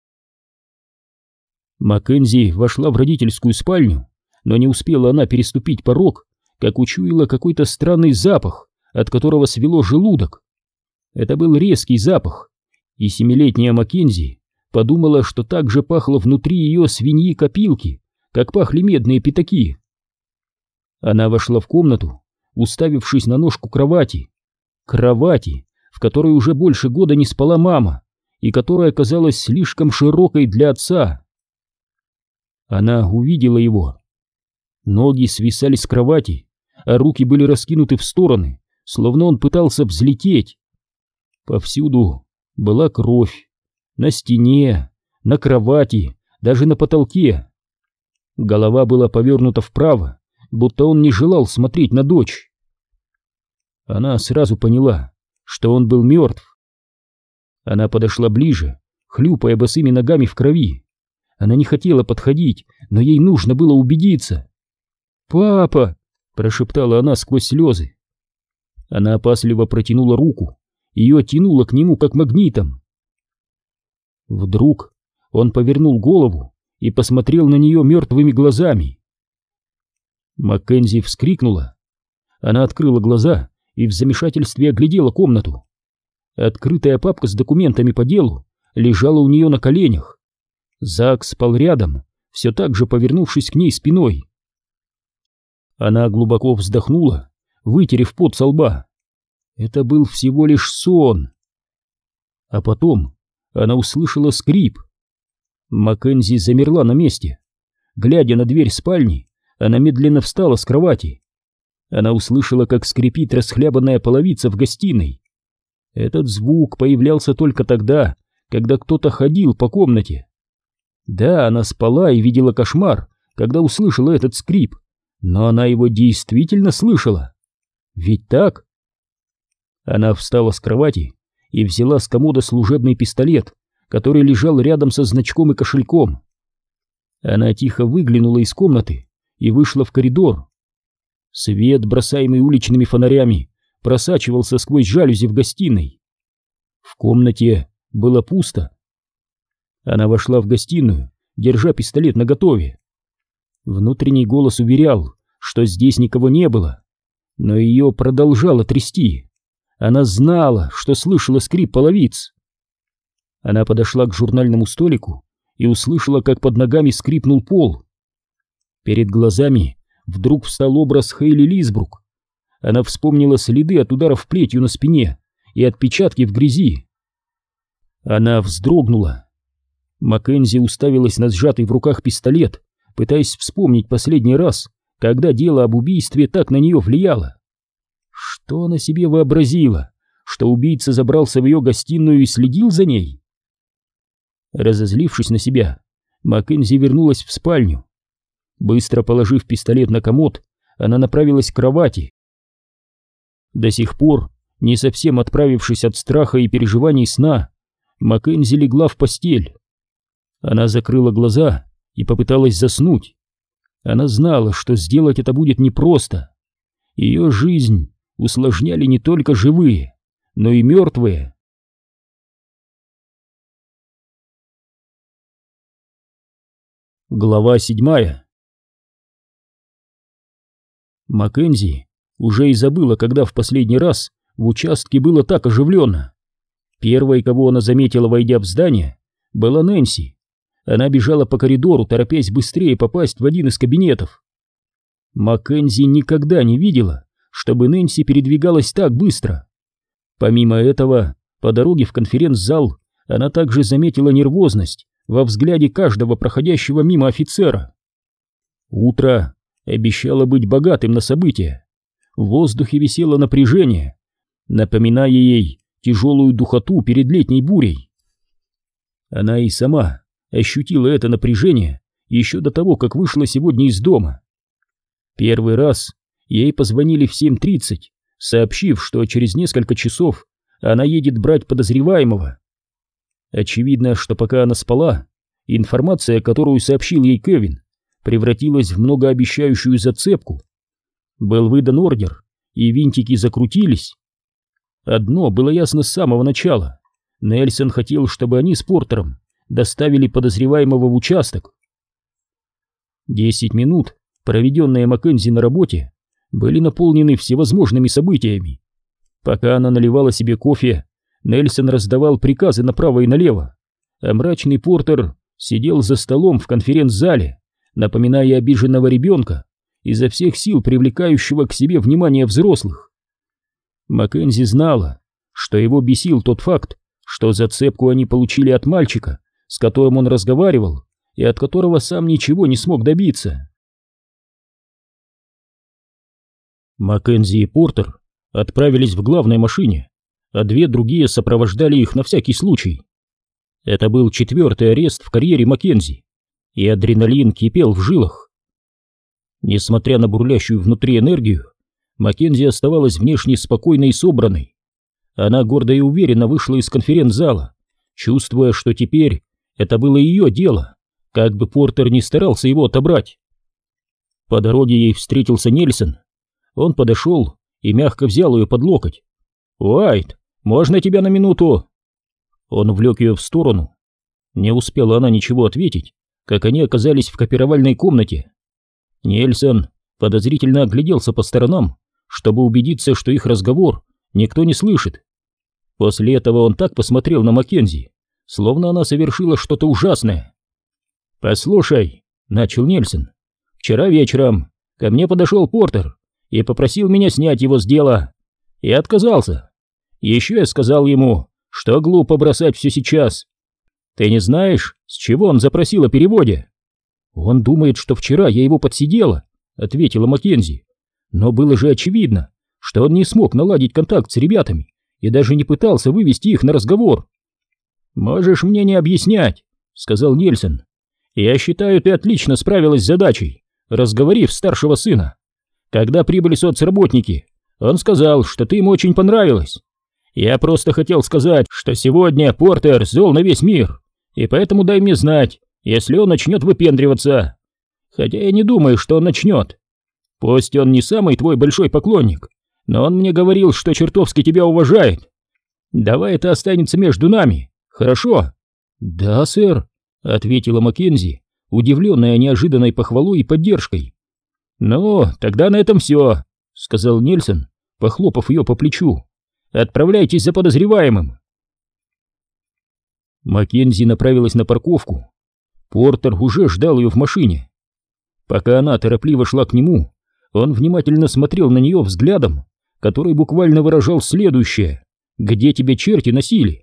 Маккензи вошла в родительскую спальню, но не успела она переступить порог, как учуяла какой-то странный запах, от которого свело желудок. Это был резкий запах, и семилетняя Маккензи подумала, что так же пахло внутри ее свиньи-копилки, как пахли медные пятаки. Она вошла в комнату, уставившись на ножку кровати. Кровати, в которой уже больше года не спала мама, и которая казалась слишком широкой для отца. Она увидела его. Ноги свисали с кровати, а руки были раскинуты в стороны, словно он пытался взлететь. Повсюду была кровь. На стене, на кровати, даже на потолке. Голова была повернута вправо, будто он не желал смотреть на дочь. Она сразу поняла, что он был мертв. Она подошла ближе, хлюпая босыми ногами в крови. Она не хотела подходить, но ей нужно было убедиться. «Папа!» — прошептала она сквозь слезы. Она опасливо протянула руку, ее тянуло к нему как магнитом. Вдруг он повернул голову и посмотрел на нее мертвыми глазами. Маккензи вскрикнула. Она открыла глаза и в замешательстве оглядела комнату. Открытая папка с документами по делу лежала у нее на коленях. Зак спал рядом, все так же повернувшись к ней спиной. Она глубоко вздохнула, вытерев пот со лба. Это был всего лишь сон. А потом она услышала скрип. Маккензи замерла на месте. Глядя на дверь спальни, она медленно встала с кровати. Она услышала, как скрипит расхлябанная половица в гостиной. Этот звук появлялся только тогда, когда кто-то ходил по комнате. Да, она спала и видела кошмар, когда услышала этот скрип, но она его действительно слышала. Ведь так? Она встала с кровати и взяла с комода служебный пистолет, который лежал рядом со значком и кошельком. Она тихо выглянула из комнаты и вышла в коридор. Свет, бросаемый уличными фонарями, просачивался сквозь жалюзи в гостиной. В комнате было пусто. Она вошла в гостиную, держа пистолет наготове. Внутренний голос уверял, что здесь никого не было, но ее продолжало трясти. Она знала, что слышала скрип половиц. Она подошла к журнальному столику и услышала, как под ногами скрипнул пол. Перед глазами вдруг встал образ Хейли Лисбрук. Она вспомнила следы от ударов плетью на спине и отпечатки в грязи. Она вздрогнула. Маккензи уставилась на сжатый в руках пистолет, пытаясь вспомнить последний раз, когда дело об убийстве так на нее влияло. Что она себе вообразила? Что убийца забрался в ее гостиную и следил за ней? Разозлившись на себя, Маккензи вернулась в спальню. Быстро положив пистолет на комод, она направилась к кровати. До сих пор, не совсем отправившись от страха и переживаний сна, Маккензи легла в постель. Она закрыла глаза и попыталась заснуть. Она знала, что сделать это будет непросто. Ее жизнь усложняли не только живые, но и мертвые. Глава седьмая. Маккензи уже и забыла, когда в последний раз в участке было так оживленно. Первой, кого она заметила, войдя в здание, была Нэнси. Она бежала по коридору, торопясь быстрее попасть в один из кабинетов. Маккензи никогда не видела, чтобы Нэнси передвигалась так быстро. Помимо этого, по дороге в конференц-зал она также заметила нервозность во взгляде каждого проходящего мимо офицера. Утро обещало быть богатым на события. В воздухе висело напряжение, напоминая ей тяжелую духоту перед летней бурей. Она и сама ощутила это напряжение еще до того, как вышла сегодня из дома. Первый раз ей позвонили в семь тридцать, сообщив, что через несколько часов она едет брать подозреваемого. Очевидно, что пока она спала, информация, которую сообщил ей Кевин, превратилась в многообещающую зацепку. Был выдан ордер, и винтики закрутились. Одно было ясно с самого начала: Нельсон хотел, чтобы они с Портером доставили подозреваемого в участок. Десять минут, проведенные Маккензи на работе, были наполнены всевозможными событиями. Пока она наливала себе кофе, Нельсон раздавал приказы направо и налево, а мрачный Портер сидел за столом в конференц-зале, напоминая обиженного ребенка, изо всех сил привлекающего к себе внимание взрослых. Маккензи знала, что его бесил тот факт, что зацепку они получили от мальчика, с которым он разговаривал, и от которого сам ничего не смог добиться. Маккензи и Портер отправились в главной машине, а две другие сопровождали их на всякий случай. Это был четвертый арест в карьере Маккензи, и адреналин кипел в жилах. Несмотря на бурлящую внутри энергию, Маккензи оставалась внешне спокойной и собранной. Она гордо и уверенно вышла из конференц-зала, чувствуя, что теперь это было ее дело, как бы Портер ни старался его отобрать. По дороге ей встретился Нельсон. Он подошел и мягко взял ее под локоть. «Уайт, можно тебя на минуту?» Он влек ее в сторону. Не успела она ничего ответить, как они оказались в копировальной комнате. Нельсон подозрительно огляделся по сторонам, чтобы убедиться, что их разговор никто не слышит. После этого он так посмотрел на Маккензи, словно она совершила что-то ужасное. «Послушай», — начал Нельсон, — «вчера вечером ко мне подошел Портер и попросил меня снять его с дела. Я отказался, Еще я сказал ему, что глупо бросать все сейчас. Ты не знаешь, с чего он запросил о переводе? Он думает, что вчера я его подсидела, ответила Маккензи. Но было же очевидно, что он не смог наладить контакт с ребятами и даже не пытался вывести их на разговор. Можешь мне не объяснять, сказал Нельсон. Я считаю, ты отлично справилась с задачей, разговорив старшего сына. Когда прибыли соцработники, он сказал, что ты ему очень понравилась. Я просто хотел сказать, что сегодня Портер зол на весь мир, и поэтому дай мне знать, если он начнет выпендриваться. Хотя я не думаю, что он начнет. Пусть он не самый твой большой поклонник, но он мне говорил, что чертовски тебя уважает. Давай это останется между нами, хорошо? Да, сэр, ответила Маккензи, удивленная неожиданной похвалой и поддержкой. Ну, тогда на этом все, сказал Нельсон, похлопав ее по плечу. Отправляйтесь за подозреваемым. Маккензи направилась на парковку. Портер уже ждал ее в машине. Пока она торопливо шла к нему, он внимательно смотрел на нее взглядом, который буквально выражал следующее: «Где тебя черти носили?»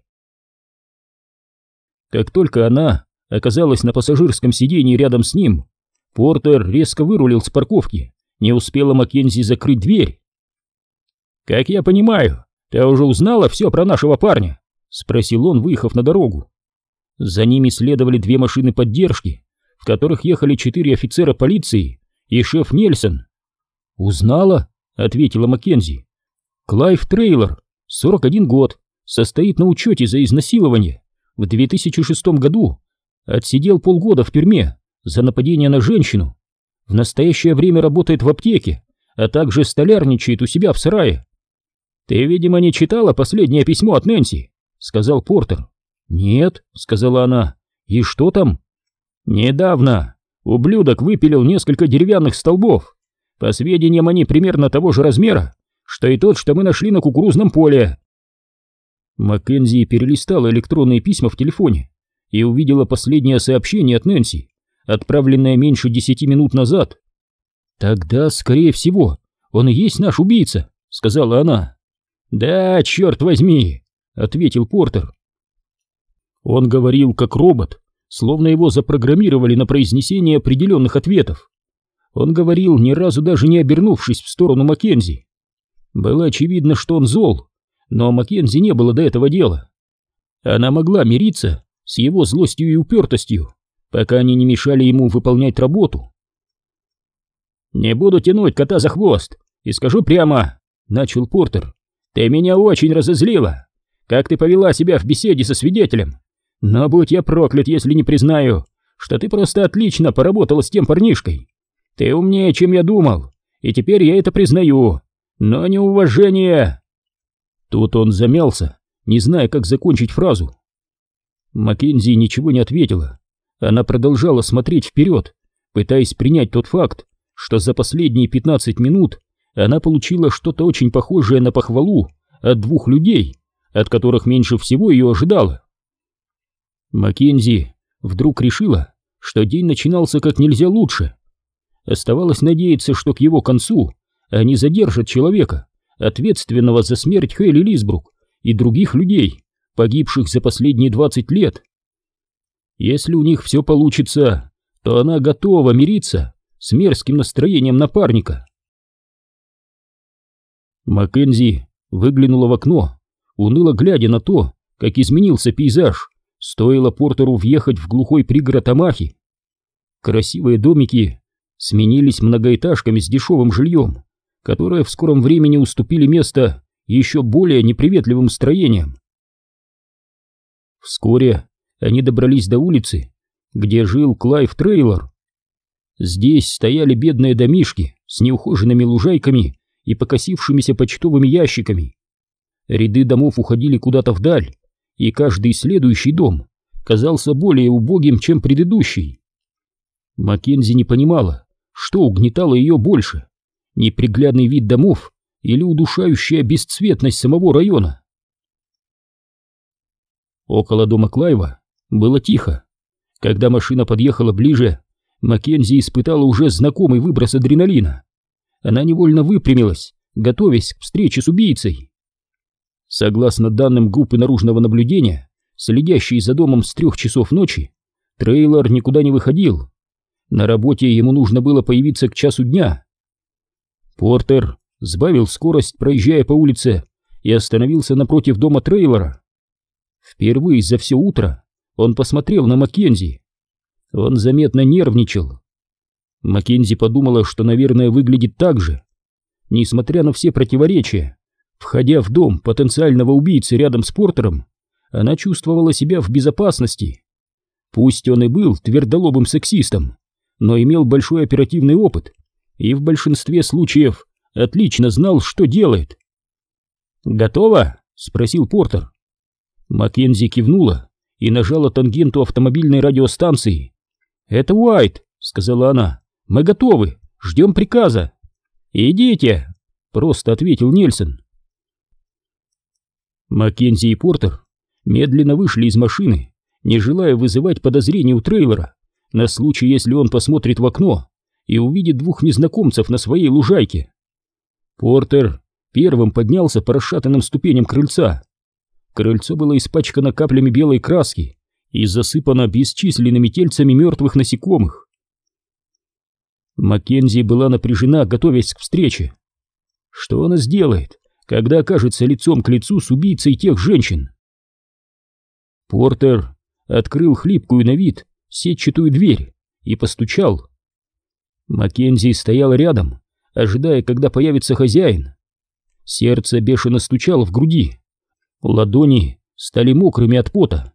Как только она оказалась на пассажирском сиденье рядом с ним, Портер резко вырулил с парковки, не успела Маккензи закрыть дверь. «Как я понимаю, ты уже узнала все про нашего парня?» — спросил он, выехав на дорогу. За ними следовали две машины поддержки, в которых ехали четыре офицера полиции и шеф Нельсон. «Узнала?» — ответила Маккензи. «Клайв Трейлор, сорок один год, состоит на учете за изнасилование. В две тысячи шестом году отсидел полгода в тюрьме за нападение на женщину. В настоящее время работает в аптеке, а также столярничает у себя в сарае». «Ты, видимо, не читала последнее письмо от Нэнси», — сказал Портер. «Нет», — сказала она. «И что там?» «Недавно ублюдок выпилил несколько деревянных столбов. По сведениям, они примерно того же размера, что и тот, что мы нашли на кукурузном поле». Маккензи перелистала электронные письма в телефоне и увидела последнее сообщение от Нэнси, отправленное меньше десяти минут назад. «Тогда, скорее всего, он и есть наш убийца», — сказала она. «Да, черт возьми», — ответил Портер. Он говорил как робот, словно его запрограммировали на произнесение определенных ответов. Он говорил, ни разу даже не обернувшись в сторону Маккензи. Было очевидно, что он зол, но Маккензи не было до этого дела. Она могла мириться с его злостью и упертостью, пока они не мешали ему выполнять работу. «Не буду тянуть кота за хвост и скажу прямо», — начал Портер. «Ты меня очень разозлила, как ты повела себя в беседе со свидетелем. Но будь я проклят, если не признаю, что ты просто отлично поработала с тем парнишкой. Ты умнее, чем я думал, и теперь я это признаю. Но неуважение...» Тут он замялся, не зная, как закончить фразу. Маккензи ничего не ответила. Она продолжала смотреть вперед, пытаясь принять тот факт, что за последние пятнадцать минут она получила что-то очень похожее на похвалу от двух людей, от которых меньше всего ее ожидала. Маккензи вдруг решила, что день начинался как нельзя лучше. Оставалось надеяться, что к его концу они задержат человека, ответственного за смерть Хейли Лисбрук и других людей, погибших за последние двадцать лет. Если у них все получится, то она готова мириться с мерзким настроением напарника. Маккензи выглянула в окно, уныло глядя на то, как изменился пейзаж, стоило Портеру въехать в глухой пригород Омахи. Красивые домики сменились многоэтажками с дешевым жильем, которые в скором времени уступили место еще более неприветливым строениям. Вскоре они добрались до улицы, где жил Клайв Трейлор. Здесь стояли бедные домишки с неухоженными лужайками и покосившимися почтовыми ящиками. Ряды домов уходили куда-то вдаль, и каждый следующий дом казался более убогим, чем предыдущий. Маккензи не понимала, что угнетало ее больше: неприглядный вид домов или удушающая бесцветность самого района. Около дома Клайва было тихо. Когда машина подъехала ближе, Маккензи испытала уже знакомый выброс адреналина. Она невольно выпрямилась, готовясь к встрече с убийцей. Согласно данным группы наружного наблюдения, следящей за домом с трех часов ночи, Трейлор никуда не выходил. На работе ему нужно было появиться к часу дня. Портер сбавил скорость, проезжая по улице, и остановился напротив дома Трейлора. Впервые за все утро он посмотрел на Маккензи. Он заметно нервничал. Маккензи подумала, что, наверное, выглядит так же. Несмотря на все противоречия, входя в дом потенциального убийцы рядом с Портером, она чувствовала себя в безопасности. Пусть он и был твердолобым сексистом, но имел большой оперативный опыт и в большинстве случаев отлично знал, что делает. «Готово?» — спросил Портер. Маккензи кивнула и нажала тангенту автомобильной радиостанции. «Это Уайт», — сказала она. «Мы готовы, ждем приказа». «Идите», — просто ответил Нельсон. Маккензи и Портер медленно вышли из машины, не желая вызывать подозрений у Трейлора, на случай, если он посмотрит в окно и увидит двух незнакомцев на своей лужайке. Портер первым поднялся по расшатанным ступеням крыльца. Крыльцо было испачкано каплями белой краски и засыпано бесчисленными тельцами мертвых насекомых. Маккензи была напряжена, готовясь к встрече. Что она сделает, когда окажется лицом к лицу с убийцей тех женщин? Портер открыл хлипкую на вид сетчатую дверь и постучал. Маккензи стояла рядом, ожидая, когда появится хозяин. Сердце бешено стучало в груди. Ладони стали мокрыми от пота.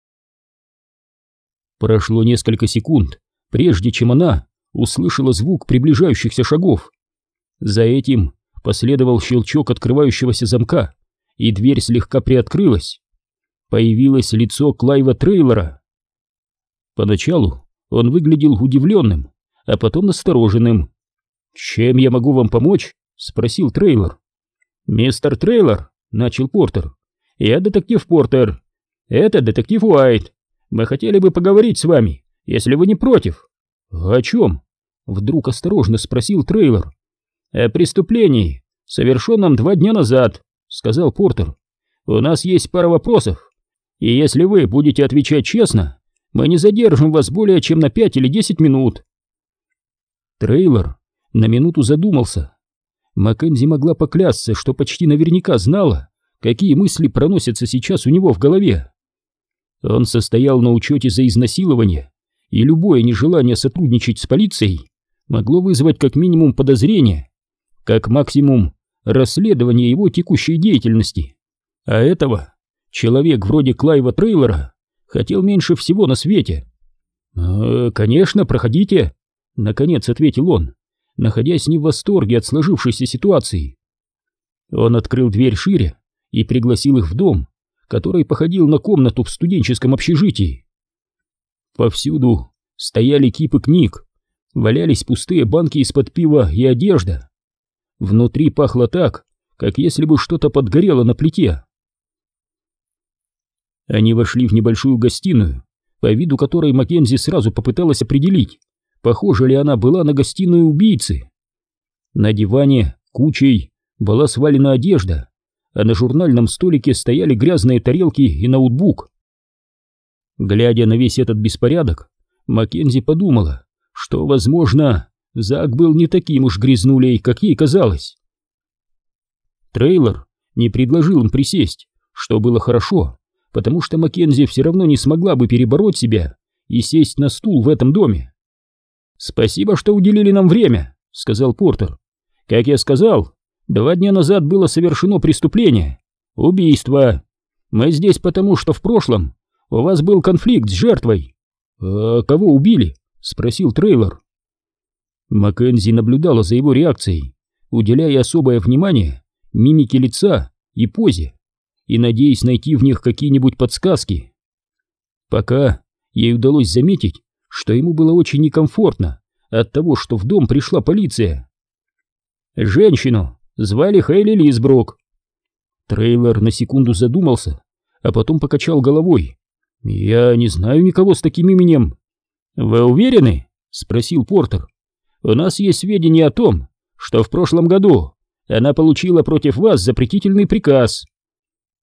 Прошло несколько секунд, прежде чем она услышала звук приближающихся шагов. За этим последовал щелчок открывающегося замка, и дверь слегка приоткрылась. Появилось лицо Клайва Трейлора. Поначалу он выглядел удивленным, а потом настороженным. «Чем я могу вам помочь?» — спросил Трейлор. «Мистер Трейлор», — начал Портер, — «я детектив Портер. Это детектив Уайт. Мы хотели бы поговорить с вами, если вы не против». «О чем?» — вдруг осторожно спросил Трейлор. «О преступлении, совершенном два дня назад», — сказал Портер. «У нас есть пара вопросов, и если вы будете отвечать честно, мы не задержим вас более чем на пять или десять минут». Трейлор на минуту задумался. Маккензи могла поклясться, что почти наверняка знала, какие мысли проносятся сейчас у него в голове. Он состоял на учете за изнасилование, и любое нежелание сотрудничать с полицией могло вызвать как минимум подозрение, как максимум расследование его текущей деятельности. А этого человек вроде Клайва Трейлора хотел меньше всего на свете. «Э, «Конечно, проходите», — наконец ответил он, находясь не в восторге от сложившейся ситуации. Он открыл дверь шире и пригласил их в дом, который походил на комнату в студенческом общежитии. Повсюду стояли кипы книг, валялись пустые банки из-под пива и одежда. Внутри пахло так, как если бы что-то подгорело на плите. Они вошли в небольшую гостиную, по виду которой Маккензи сразу попыталась определить, похожа ли она была на гостиную убийцы. На диване кучей была свалена одежда, а на журнальном столике стояли грязные тарелки и ноутбук. Глядя на весь этот беспорядок, Маккензи подумала, что, возможно, Зак был не таким уж грязнулей, как ей казалось. Трейлор не предложил им присесть, что было хорошо, потому что Маккензи все равно не смогла бы перебороть себя и сесть на стул в этом доме. «Спасибо, что уделили нам время», — сказал Портер. «Как я сказал, два дня назад было совершено преступление. Убийство. Мы здесь потому, что в прошлом у вас был конфликт с жертвой». «А кого убили?» — спросил Трейлор. Маккензи наблюдала за его реакцией, уделяя особое внимание мимике лица и позе, и надеясь найти в них какие-нибудь подсказки. Пока ей удалось заметить, что ему было очень некомфортно от того, что в дом пришла полиция. Женщину звали Хейли Лисбрук. Трейлор на секунду задумался, а потом покачал головой. «Я не знаю никого с таким именем». «Вы уверены?» — спросил Портер. «У нас есть сведения о том, что в прошлом году она получила против вас запретительный приказ».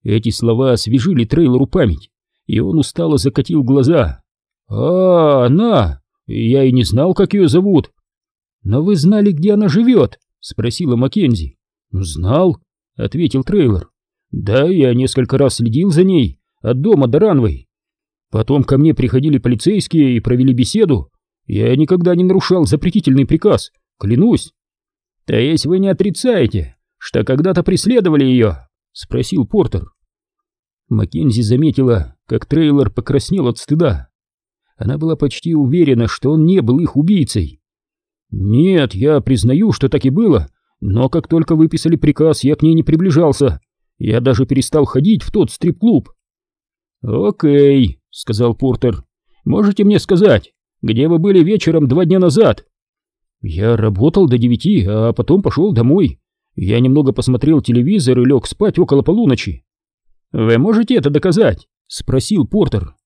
Эти слова освежили Трейлору память, и он устало закатил глаза. «А, она! Я и не знал, как ее зовут!» «Но вы знали, где она живет?» — спросила Маккензи. «Знал», — ответил Трейлор. «Да, я несколько раз следил за ней, от дома до Ранвей. Потом ко мне приходили полицейские и провели беседу. Я никогда не нарушал запретительный приказ, клянусь». «То есть вы не отрицаете, что когда-то преследовали ее?» — спросил Портер. Маккензи заметила, как Трейлор покраснел от стыда. Она была почти уверена, что он не был их убийцей. «Нет, я признаю, что так и было, но как только выписали приказ, я к ней не приближался. Я даже перестал ходить в тот стрип-клуб». «Окей», — сказал Портер. «Можете мне сказать, где вы были вечером два дня назад?» «Я работал до девяти, а потом пошел домой. Я немного посмотрел телевизор и лег спать около полуночи». «Вы можете это доказать?» — спросил Портер.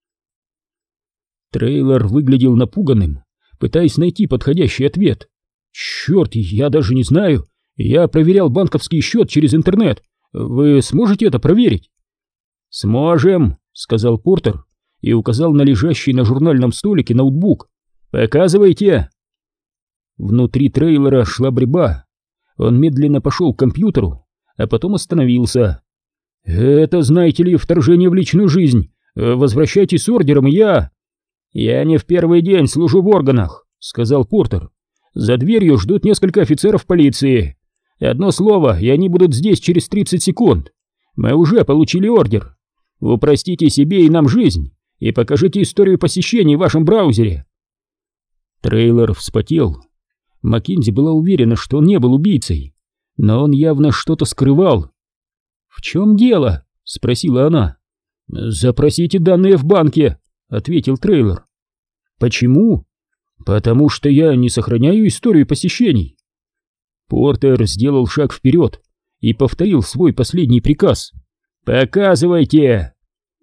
Трейлор выглядел напуганным, пытаясь найти подходящий ответ. «Черт, я даже не знаю. Я проверял банковский счет через интернет. Вы сможете это проверить?» «Сможем», — сказал Портер и указал на лежащий на журнальном столике ноутбук. «Показывайте». Внутри Трейлора шла борьба. Он медленно пошел к компьютеру, а потом остановился. «Это, знаете ли, вторжение в личную жизнь. Возвращайтесь с ордером, я...» «Я не в первый день служу в органах», — сказал Портер. «За дверью ждут несколько офицеров полиции. Одно слово, и они будут здесь через тридцать секунд. Мы уже получили ордер. Упростите себе и нам жизнь и покажите историю посещений в вашем браузере». Трейлор вспотел. Маккензи была уверена, что он не был убийцей, но он явно что-то скрывал. «В чем дело?» — спросила она. «Запросите данные в банке», — ответил Трейлор. «Почему?» «Потому что я не сохраняю историю посещений». Портер сделал шаг вперед и повторил свой последний приказ. «Показывайте!»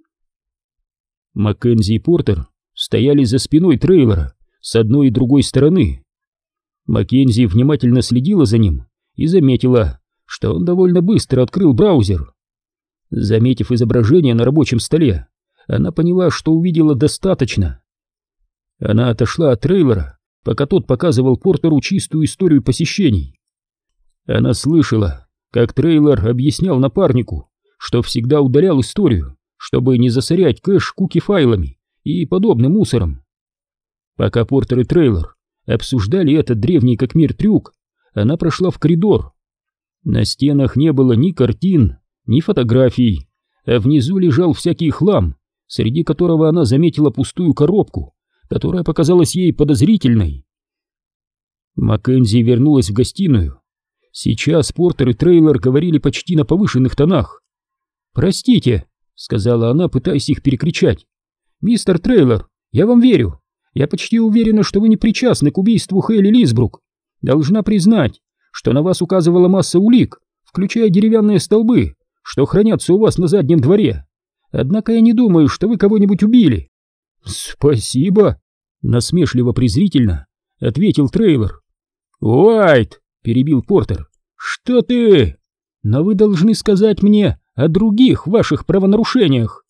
Маккензи и Портер стояли за спиной Трейлора с одной и другой стороны. Маккензи внимательно следила за ним и заметила, что он довольно быстро открыл браузер. Заметив изображение на рабочем столе, она поняла, что увидела достаточно. Она отошла от Трейлора, пока тот показывал Портеру чистую историю посещений. Она слышала, как Трейлор объяснял напарнику, что всегда удалял историю, чтобы не засорять кэш куки-файлами и подобным мусором. Пока Портер и Трейлор обсуждали этот древний как мир трюк, она прошла в коридор. На стенах не было ни картин, ни фотографий, а внизу лежал всякий хлам, среди которого она заметила пустую коробку, которая показалась ей подозрительной. Маккензи вернулась в гостиную. Сейчас Портер и Трейлор говорили почти на повышенных тонах. «Простите», — сказала она, пытаясь их перекричать. «Мистер Трейлор, я вам верю. Я почти уверена, что вы не причастны к убийству Хейли Лисбрук. Должна признать, что на вас указывала масса улик, включая деревянные столбы, что хранятся у вас на заднем дворе. Однако я не думаю, что вы кого-нибудь убили». «Спасибо», — насмешливо-презрительно ответил Трейлор. «Уайт», — перебил Портер, — «что ты? Но вы должны сказать мне о других ваших правонарушениях».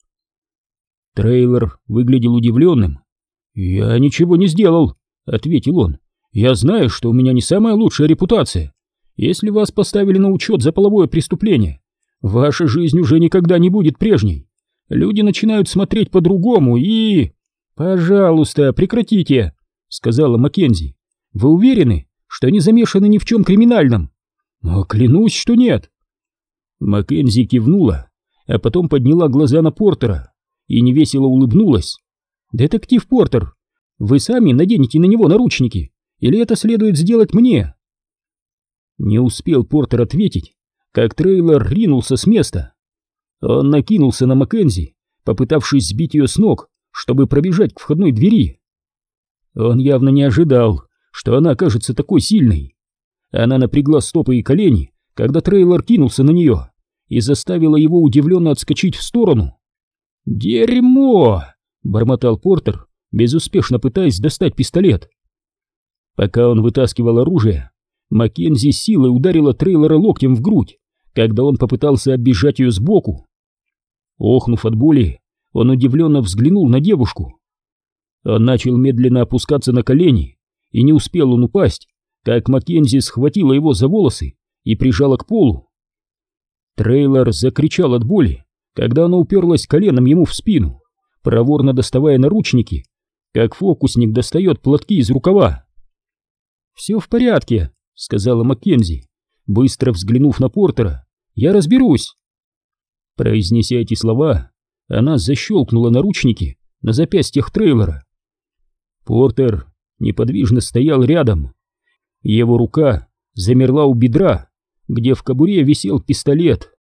Трейлор выглядел удивленным. «Я ничего не сделал», — ответил он. «Я знаю, что у меня не самая лучшая репутация. Если вас поставили на учет за половое преступление, ваша жизнь уже никогда не будет прежней. Люди начинают смотреть по-другому и...» «Пожалуйста, прекратите», — сказала Маккензи. «Вы уверены, что не замешаны ни в чем криминальном?» «Но клянусь, что нет». Маккензи кивнула, а потом подняла глаза на Портера и невесело улыбнулась. «Детектив Портер, вы сами наденете на него наручники, или это следует сделать мне?» Не успел Портер ответить, как Трейлор ринулся с места. Он накинулся на Маккензи, попытавшись сбить ее с ног, чтобы пробежать к входной двери. Он явно не ожидал, что она окажется такой сильной. Она напрягла стопы и колени, когда Трейлор кинулся на нее, и заставила его удивленно отскочить в сторону. «Дерьмо!» — бормотал Портер, безуспешно пытаясь достать пистолет. Пока он вытаскивал оружие, Маккензи силой ударила Трейлора локтем в грудь, когда он попытался оббежать ее сбоку. Охнув от боли, он удивленно взглянул на девушку. Он начал медленно опускаться на колени, и не успел он упасть, как Маккензи схватила его за волосы и прижала к полу. Трейлор закричал от боли, когда она уперлась коленом ему в спину, проворно доставая наручники, как фокусник достает платки из рукава. «Все в порядке», — сказала Маккензи, быстро взглянув на Портера. «Я разберусь». Произнеся эти слова, она защелкнула наручники на запястьях Трейлора. Портер неподвижно стоял рядом. Его рука замерла у бедра, где в кобуре висел пистолет.